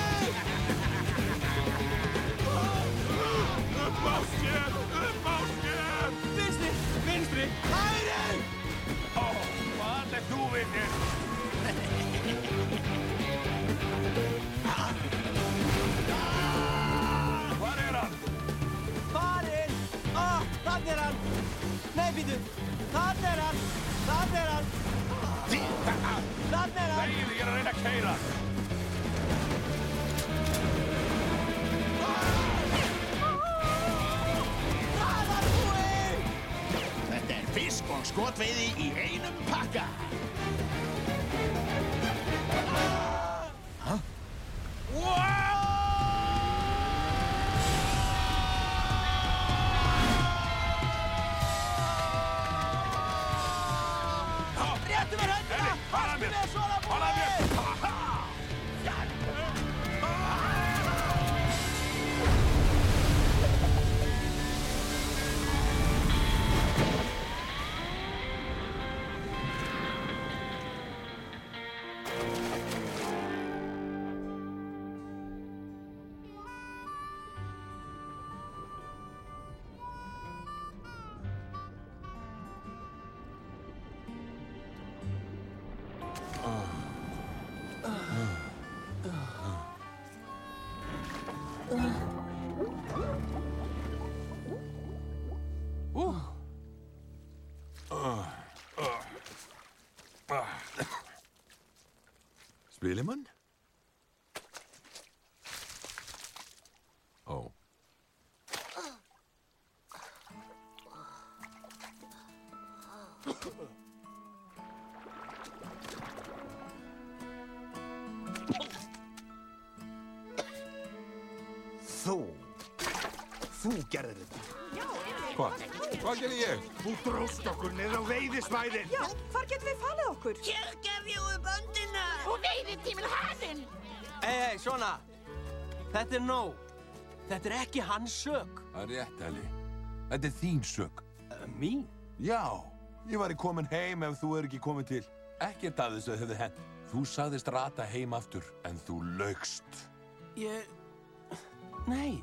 Upp á skér! Vinstri! Vinstri! Hægri! Ó, hvað er þú, vinnir? Þarna er hann! Nei, býtu! Þarna er hann! Þarna er hann! Þarna er hann! Nei, ég er að reyna að keyra! Hraðar, Búi! Þetta er fisk og skotveiði í einum pakka. Réttu mér höndina! Haltu mér svona, Búi! Spilimann? Ó. Þú gerðir þetta. Hvað? Hvað gerði ég? Þú dróst okkur niður á veiðisvæðin. Já, hvar getum við falið okkur? Hér gef ég úr böndina. Og veiðitíminn hafinn. Ei, svona. Þetta er nóg. Þetta er ekki hans sök. Það er rétt, Elli. Þetta er þín sök. Mín? Já. Ég væri komin heim ef þú er ekki komin til. Ekkert af þessu hefði hent. Þú sagðist rata heim aftur, en þú laugst. Nei.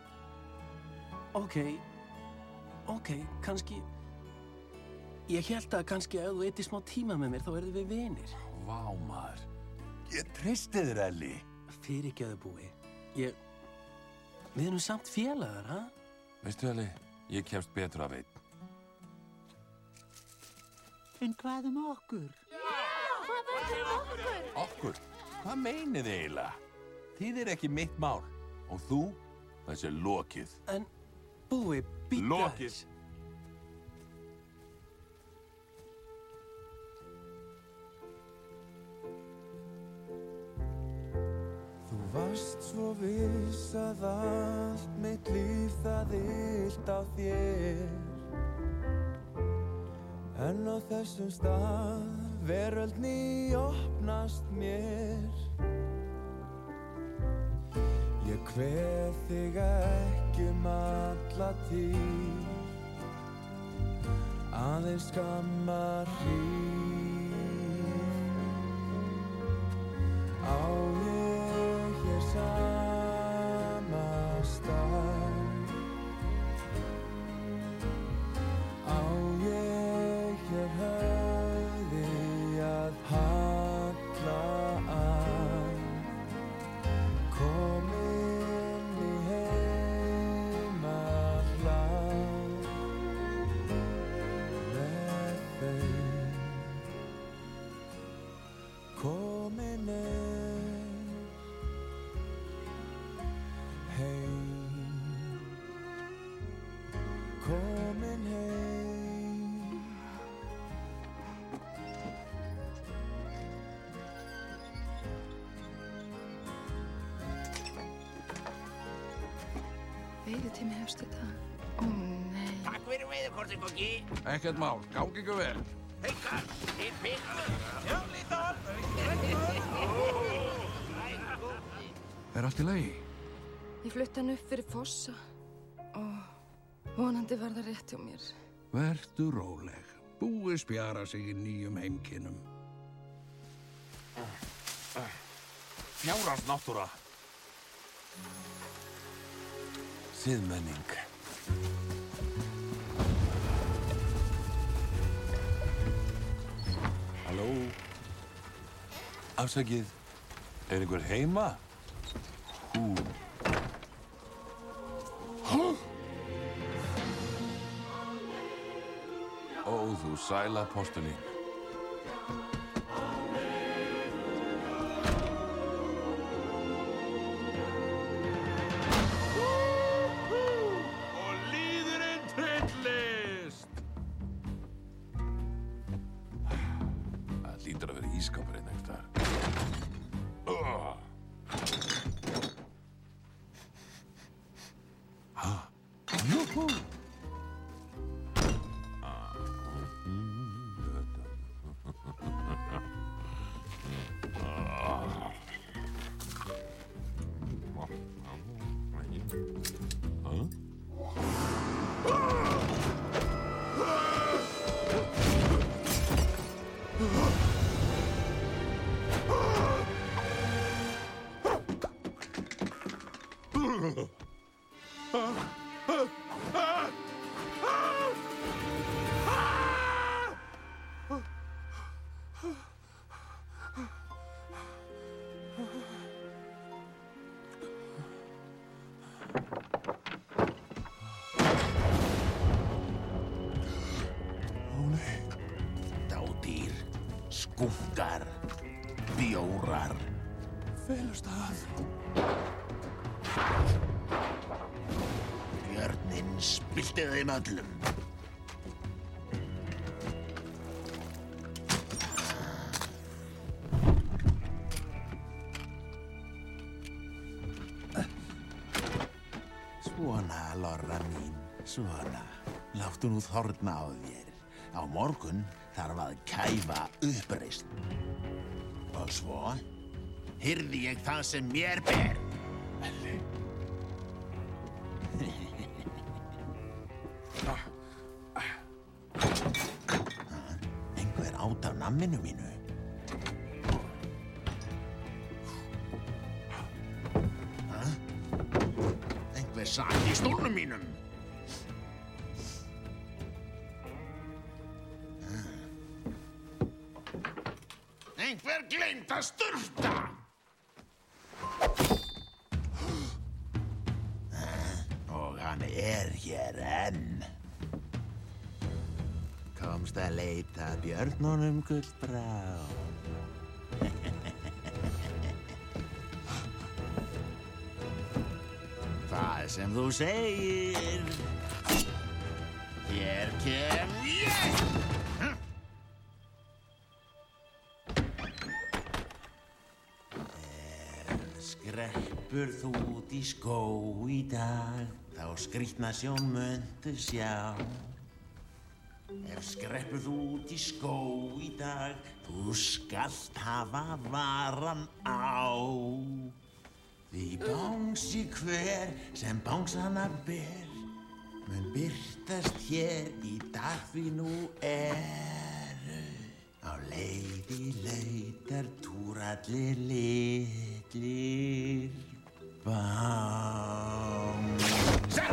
Ok, kannski... Ég hélt að kannski ef þú eittir smá tíma með mér, þá verðum við vinir. Vá, maður. Ég treysti þér, Elli. Fyrirgefðu, Búi. Við erum samt félagar, ha? Veistu, Elli, ég kemst betur af einn. En hvað okkur? Hvað verður okkur? Okkur? Hvað meinið þið eiginlega? Þið er ekki mitt mál. Og þú, þessi er lokið. En, Búi, býta lokið. Þú varst svo viss að allt mitt líf það illt á þér. En á þessum stað veröld ný opnast mér. Ég kveð þig ekki alla tíð, aðeins skamma hríð. Á ég hér sama stað, á ég hér höfði að halla að. Komin í heimahlað með þeim. Komin heim. Komin heim. Veiðitími hefst í dag. Ó, nei. Takk fyrir veiðikortið, Goggi. Ekkert mál, gangi ykkur vel. Heikar, einn byggur. Já, lítal. Er allt í lagi? Ég flutti hann upp fyrir fossa og vonandi var það rétt hjá mér. Vertu róleg. Búi spjara sig í nýjum heimkinnum. Fjárans náttúra. Siðmenning. Halló? Afsakið, er einhver heima? Ó, þú sæla postulín. Og líðurinn trillist! Það hlýtur að vera ísskápurinn einhvers staðar. Júhú! Dádýr, skúnkar, bjórar. Felustað. Björninn spillti þeim öllum. Svona, Lorra mín, svona. Láttu nú þorna á þér. Á morgun þarf að kæfa uppreisn. Og svo hirði ég það sem mér ber. Elli. Einhver át af namminu mínu. Einhver sat í stólnum mínum. Einhver gleymt að sturta. Og hann hér enn. Komst að leita björnunum gullbrá. Hvað sem þú segir. Hér kem ég. Skreppur þú út í skó í dag, þá skrýtna sjón muntu sjá. Ef skreppur þú út í skó í dag, þú skalt hafa varan á. Því bangsi hver sem bangsana ber, mun birtast hér í dag því nú eru. Á leiði leitar túrallir litlir bangsa.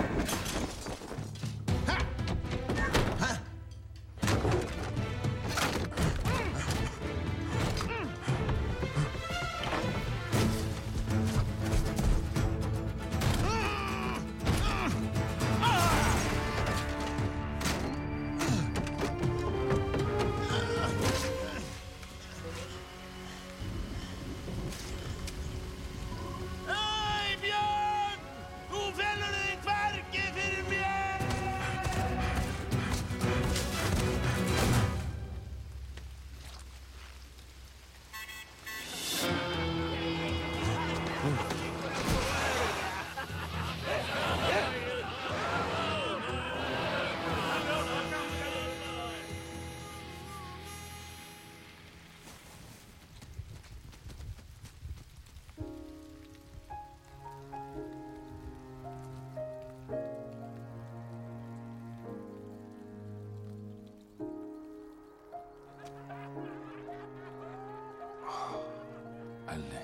Elli.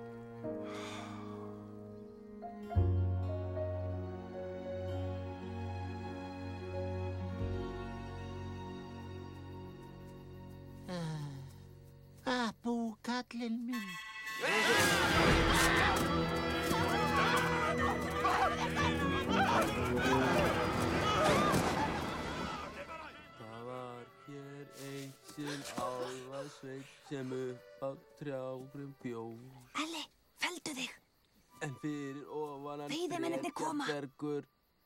Apú, kallinn minn. Það var Enginn álfasveit sem upp á trjágrum bjó. Elli, feldu þig. En fyrir ofan hann Veiðimennirnir koma. Bergur.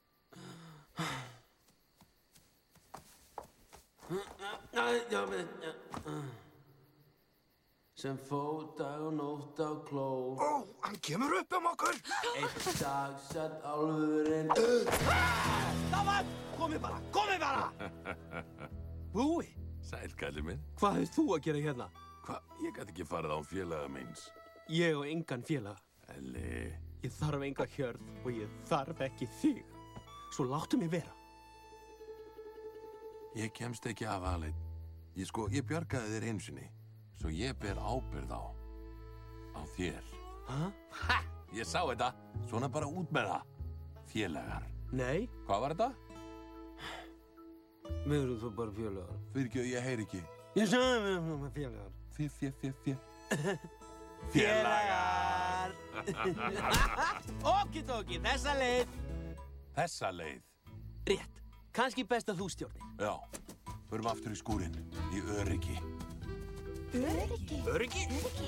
Sem fór dag og nótt á kló. Ó, hann kemur upp okkur! Einn dag satt álfurinn. Stafan! Komið bara! Búi! Sæl, kallið minn. Hvað hefst þú að gera hérna? Hvað? Ég gæti ekki farið án félaga minns. Ég á engan félaga. Elli. Ég þarf enga hjörð og ég þarf ekki þig. Svo láttu mig vera. Ég kemst ekki af aleinn. Ég bjargaði þér einu sinni. Svo ég ber ábyrgð á þér. Hæ? Ha! Ég sá þetta. Svona bara út með það. Félagar. Nei. Hvað var þetta? Við erum þú bara félagar. Fyrirgjöðu, ég heyri ekki. Ég sagði við erum félagar. Félagar! Okidoki, þessa leið. Þessa leið? Rétt. Kannski best að þú stjórnir. Já. Förum aftur í skúrinn. Í öryggi. Öryggi? Öryggi?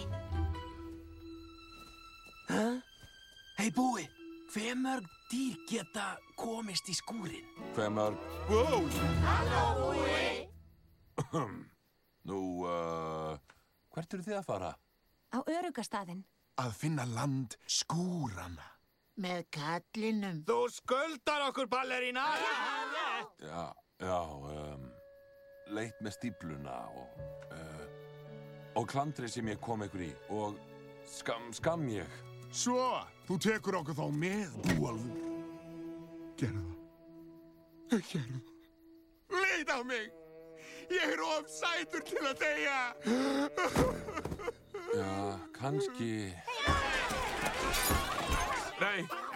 Hæ? Hei, Búi. Hve mörg dýr geta komist í skúrinn? Hve mörg? Wow! Halló, Búi! Nú, hvert eru þið að fara? Á öruggastaðinn. Að finna land skúrana. Með kallinum. Þú skuldar okkur, ballerína! Já, leit með stípluna og klandri sem ég kom ykkur í og skam ég. Svo, þú tekur okkur þá með, búalfur. Gerðu það. Gerðu það. Leit á mig! Ég of sætur til að deyja! Já, kannski... Nei!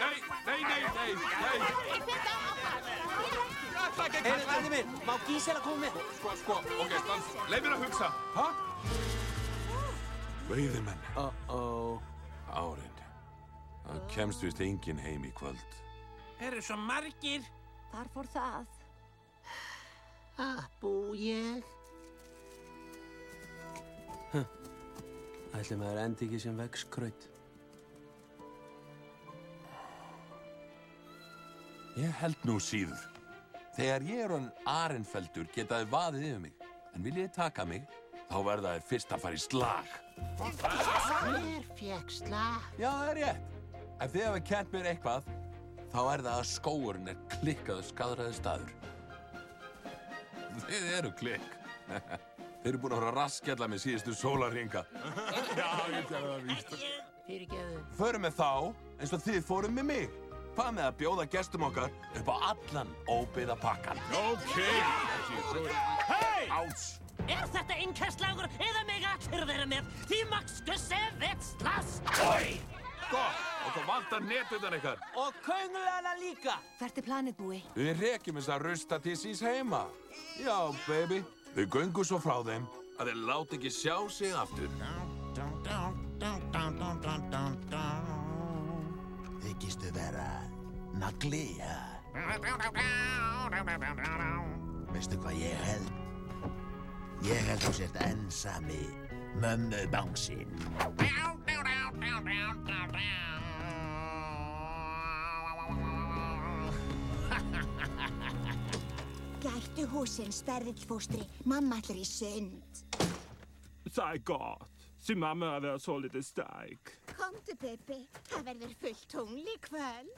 Hei, Valdi minn, má Gísela koma með? Sko, ok, stans, leið mér að hugsa. Hæ? Veiðimenn. Árind. Það kemst vist enginn heim í kvöld. Eru svo margir. Þar fór það. Búi. Ætli maður endi ekki sem vegskraut. Ég held nú síður. Þegar ég hann Arenfeldur geta þið vaðið yfir mig. En viljið þið taka mig, þá verða þið fyrst að fara í slag. Hver fékk slag? Já, það er rétt. Ef þið hafa kennt mér eitthvað, þá er það að skógurinn klikkaður skaðræði staður. Þið eru klikk. Þeir eru búin að fara raskjalla með síðustu sólarhringa. Já, ég gerði það víst. Fyrirgefðu. Förum með þá, eins og þið fórum með mig. Hvað með að bjóða gestum okkar upp á allan óbyggða pakkan? Ókei! Hei! Áts! Er þetta innkastslagur eða mig allir vera með? Því makskusse vetslast! Oi! Gott! Og það vantar netutan ykkar. Og könglana líka! Hvert er planið, Búi? Við rekjum þess að rusta til síns heima. Já, baby. Við göngum svo frá þeim að þeir láta ekki sjá sig aftur. Þykistu vera nagli, ja? Veistu hvað ég held? Ég held þú sért ensami mömmu-bánsinn. Gættu húsinn, Sperrilfóstri. Mamma ætlar í sund. Það er gott. Því mamma að vera svo litið stæk. Komdu, Pippi. Það verður fullt tungl í kvöld.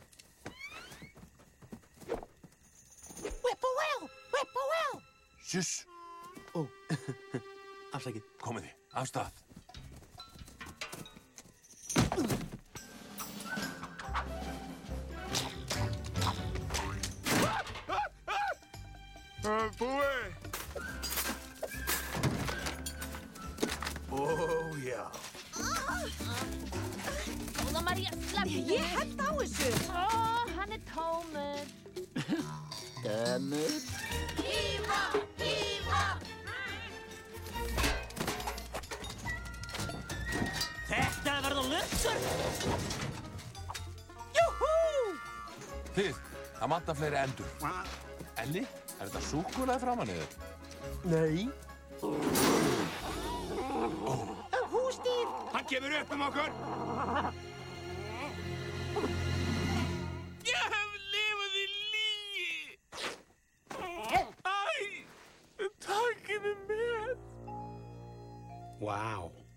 Whip-a-well! Whip-a-well! Sjuss! Ó, afsakið. Komið þið, af stað. Búi! Ó, já. Góða María, slepptu. Ég held á þessu. Hann er tómur. Dömur. Hífa! Hífa! Þetta verður luxur! Júhú! Þið, það vantar fleiri endur. Elli, er þetta súkkulaði framan yfir? Nei, Húsdýr! Hann kemur upp okkur! Ég hef lifað í lygi! Æ! Takið mig með! Vá.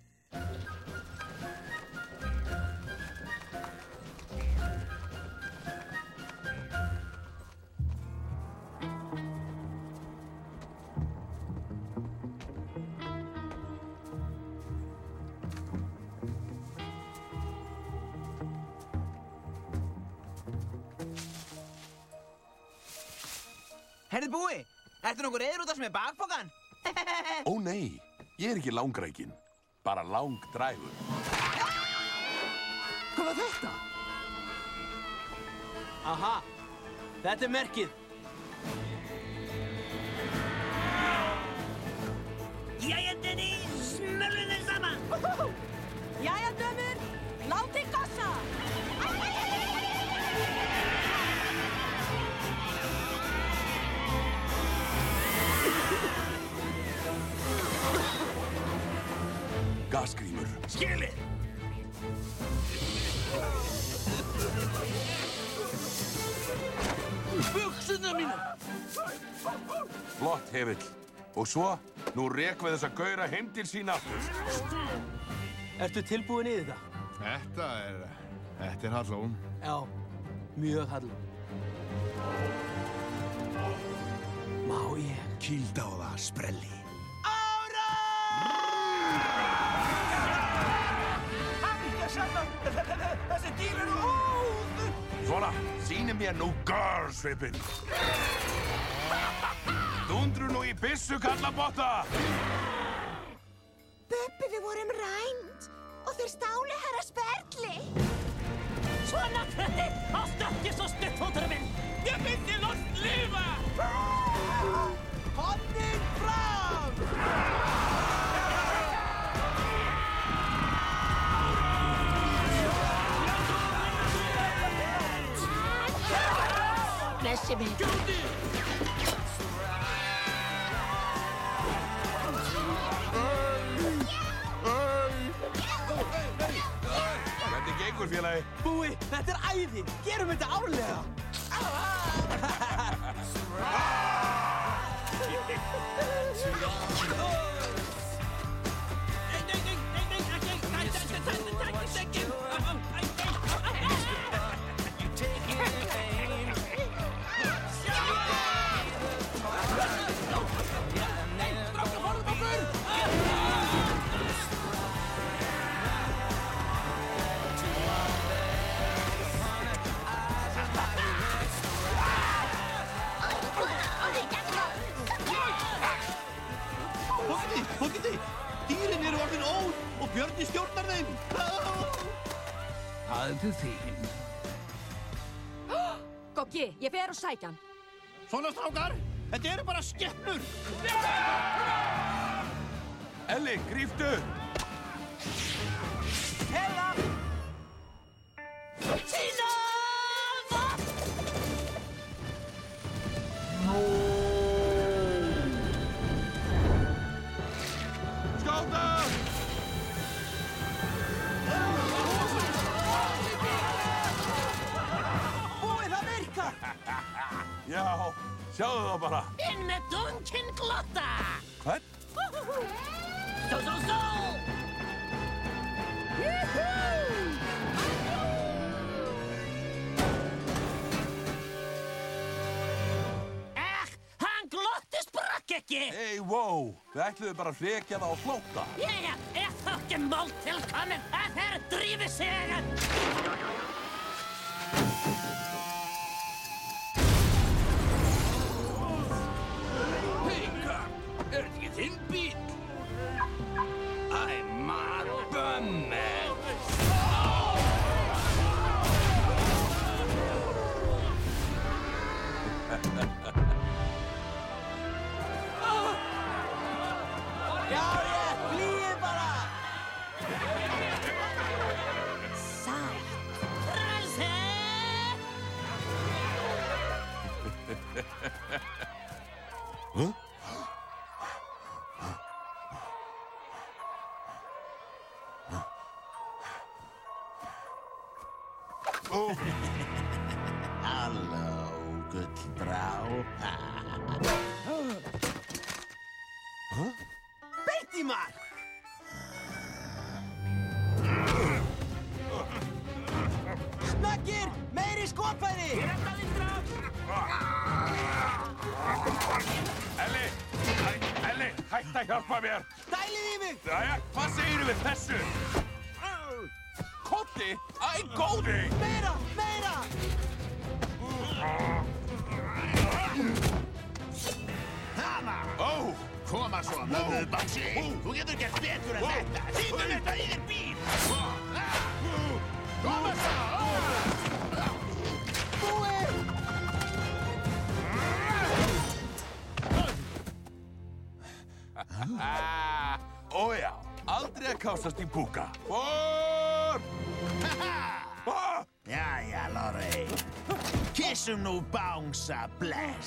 Herðu búi, ertu nokkur reyður út af sem er bakpokan? Ó nei, ég ekki langrækin, bara langdrægur. Hvað var þetta? Aha, þetta er merkið. Jæja, Denny, smörðu þeir saman! Jæja, dömur, látið gassa! Gasgrímur. Skilið! Buxurnar mínar! Flott, Hefill. Og svo, nú rekum við þessa gaura heim til sín aftur. Ertu tilbúin í þetta? Þetta er Hallón. Já, mjög Hallón. Má ég? Kýldu á það, sprelli. Þessi dýr eru óð! Svona, sýni mér nú girl-svipinn. Dundru nú í byssu, kallabotta! Bubbi, við vorum rænd og þeir stálu herra Sperli. Svona, Trötti! Allt ekki svo stuttfóturinn minn! Ég myndi lost lifa! Hornin fram! Blessi mig. Hvernig gengur, félagi? Búi, þetta er æði! Gerum þetta árlega! Fólkiti, dýrin eru orðin óð og Björni stjórnar þeim. Það er til þín. Goggi, ég fer og sækja hann. Svona strákar, þetta eru bara skepnur. Elli, gríftu! Hella! Sína! Skjóta! Búi, það virkar! Já, sjáðu það bara. Inn með dunkinn glotta! Hvern? Stó! Hann glotti sprakk ekki! Hey, wow, við ætluðum bara að hrekja það á flótta. Jæja, er þá ekki mál tilkomin að þeir drífi sig? Heika, er þetta ekki þinn bíl? I'm a bummer. Já, ég flýði bara! Sætt! Frelsi! Halló, gullbrá. Beint í mark! Snöggir! Meiri skotfæri! Elli, hætt að hjálpa mér! Dælið í mig! Jæja, hvað segirðu við þessu? Koddi, góði! Meira! Hana! Ó! Koma svo, mömmu Baxi! Þú getur gert betur en þetta! Sýndu þetta í þér bíl! Koma svo! Ó já, aldrei að kástast í púka. Jæja, Lorri. Kissum nú bánsa, bless.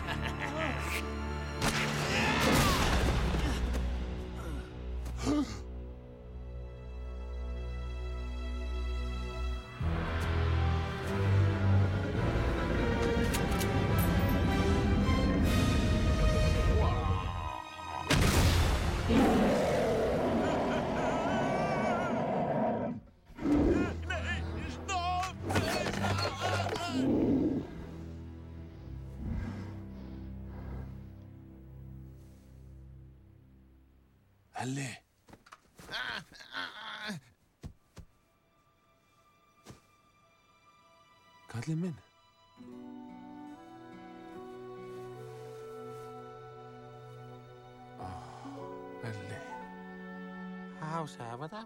Elli. Kallinn minn. Elli. How's það?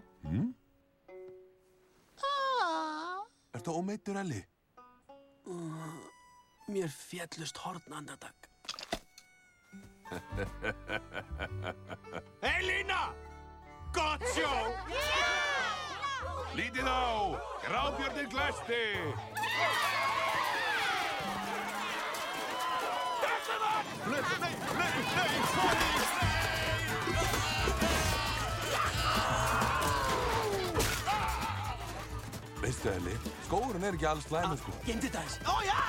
Ertu ómeiddur, Elli? Mér féllust hornandartak. Elína! Gott sjó! Lítið á! Grábjörninn glæsti! Þetta það! Nei! Veistu, Elli, skóurinn ekki alls slæmur, sko. Geymdu þetta eins. Ó, já!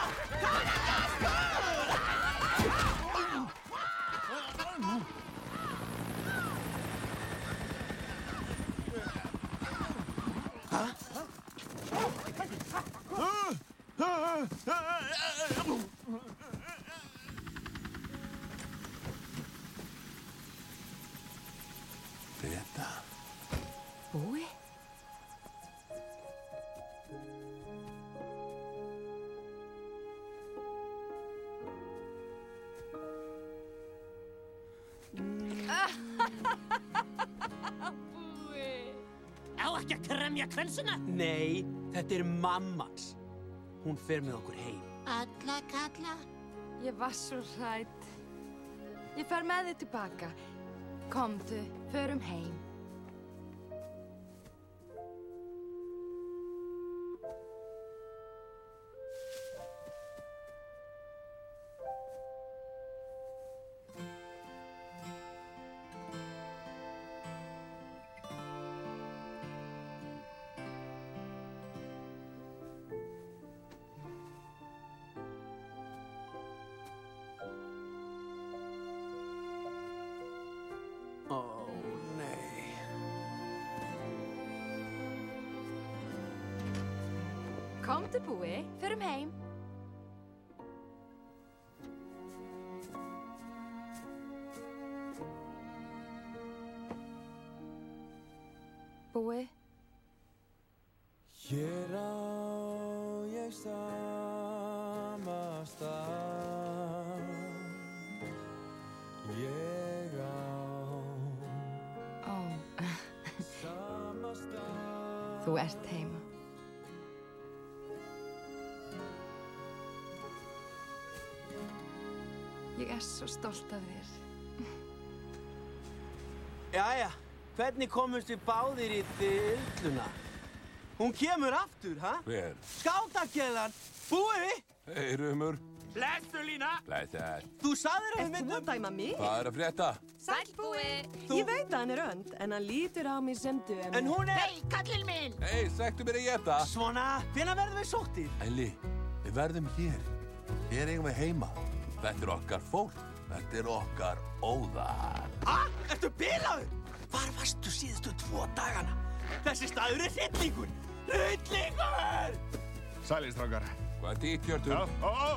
Þetta. Búi? Á ekki að kremja kvensuna? Nei, þetta er mammans. Hún fer með okkur heim. Alla kalla. Ég var svo hrædd. Ég fer með þig tilbaka. Komdu, förum heim. Ó, nei. Komdu, Búi, förum heim. Búi. Hér á ég sama stað. Ég á sama stað. Þú ert heima. Ég er svo stolt af þér. Jæja, hvernig komumst við báðir í þyrluna? Hún kemur aftur, ha? Hver? Skátakellan! Búi! Hei, Rumur. Blessu, Lína. Blessaður. Þú sagðir að við myndum... Ertu að dæma mig? Hvað að frétta? Sæll, Búi. Ég veit að hann er önd, en hann lítur á mig sem dömu. En hún er... Hei, kallinn minn! Hei, sættu mér að geta. Svona, hvenær verðum við sóttir? Elli, við verðum hér. Hér eigum við heima. Þetta er okkar fólk. Þetta er okkar óðar. Ertu bilaður? Hvar varstu síðustu 2 dagana? Þessi staður er hryllingur! Hryllingur! Sælir, strákar. Hvað er dýtt, Hjörtur?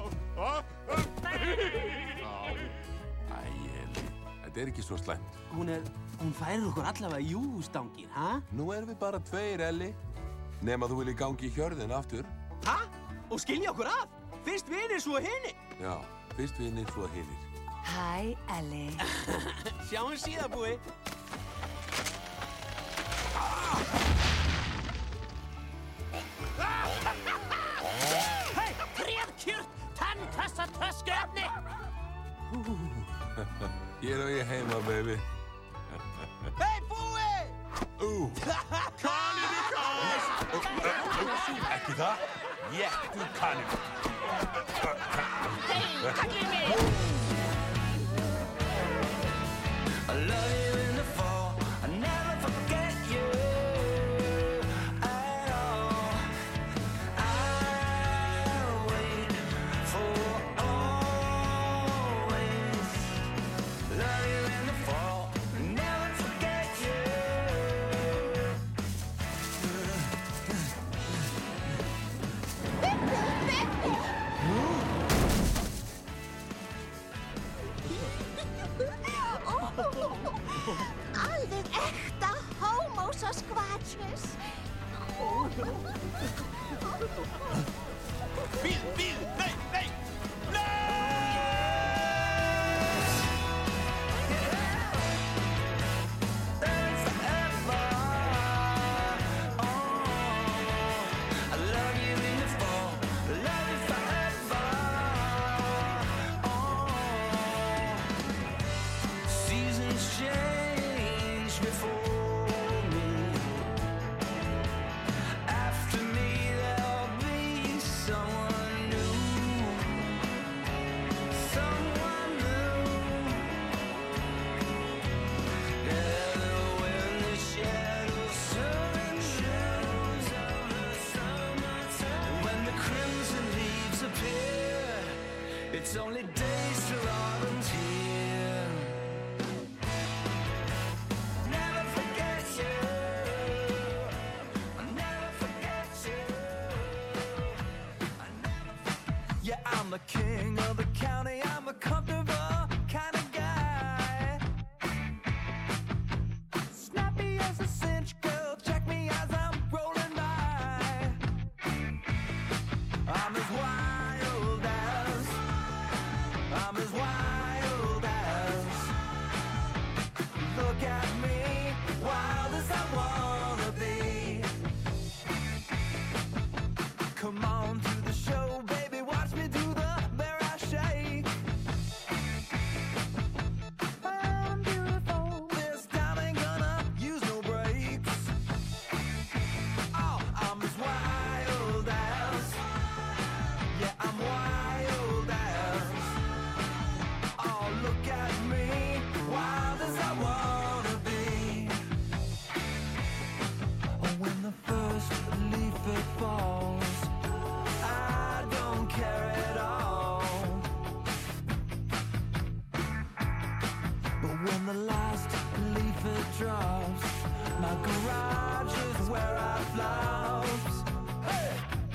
Æ, Elli, þetta er ekki svo slæmt. Hún færir okkur allavega jústangir, ha? Nú erum við bara 2, Elli. Nema þú vilji gangi í hjörðin aftur. Ha? Og skilja okkur að? Fyrst vinir svo hinni? Já, fyrst vinir svo hinir. Hæ, Elli. Sjáum síðan, Búi. Hei, tréðkjurt, tannkassa töskuefni. Hér á ég heima, baby. Hei, Búi! Kanínukas! Ekki það? Jéttu kanínu. Hei, kallinn minn! I love you in the fall, I never forget you at all. I'll wait for always. Love you in the fall, never forget you. Alveg ekta homos og skvatsjus. Bíð, nei! It's only days till autumn's here. Never forget you. I'll never forget you. Yeah, I'm the king of the county. I'm a comfortable kind of guy. Snappy as a cinch, girl. Check me as I'm rolling by. I'm as wild as I'm as wild as. Look at me, wild as I wanna be. Come on to the show, baby, watch me do the bear I shake. I'm beautiful, this time ain't gonna use no brakes. Oh, I'm as wild as. Yeah, I'm wild as. Oh, look at me, wild as I wanna be. When the first leaf it falls, I don't care at all. But when the last leaf it drops, my garage is where I flops. Hey!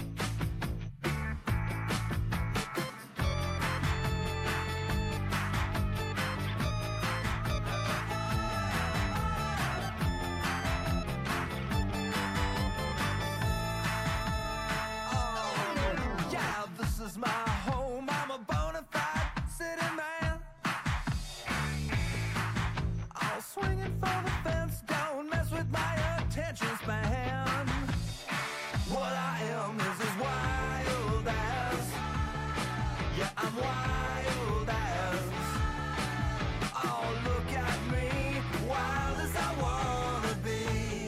Yeah, this is my home. I'm a bona fide city man. I'll swing it for the fence. Don't mess with my attention span. What I am is as wild as. Yeah, I'm wild as. Oh, look at me, wild as I wanna be.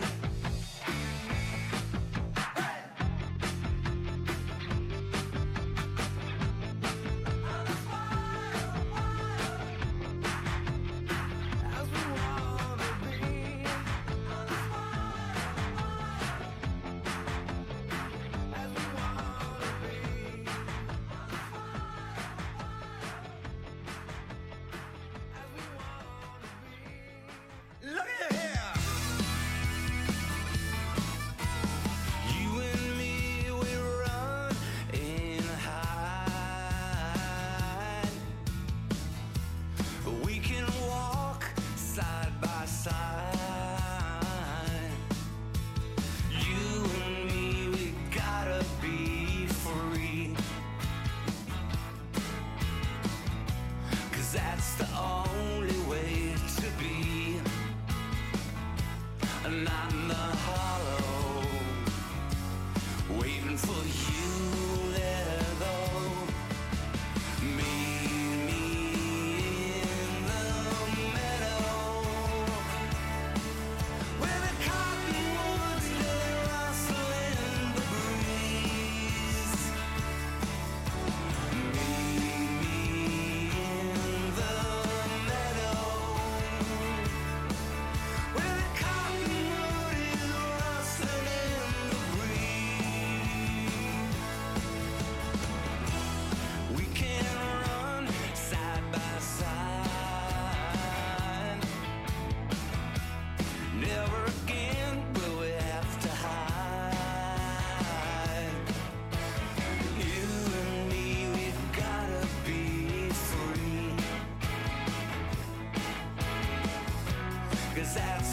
Hey! sad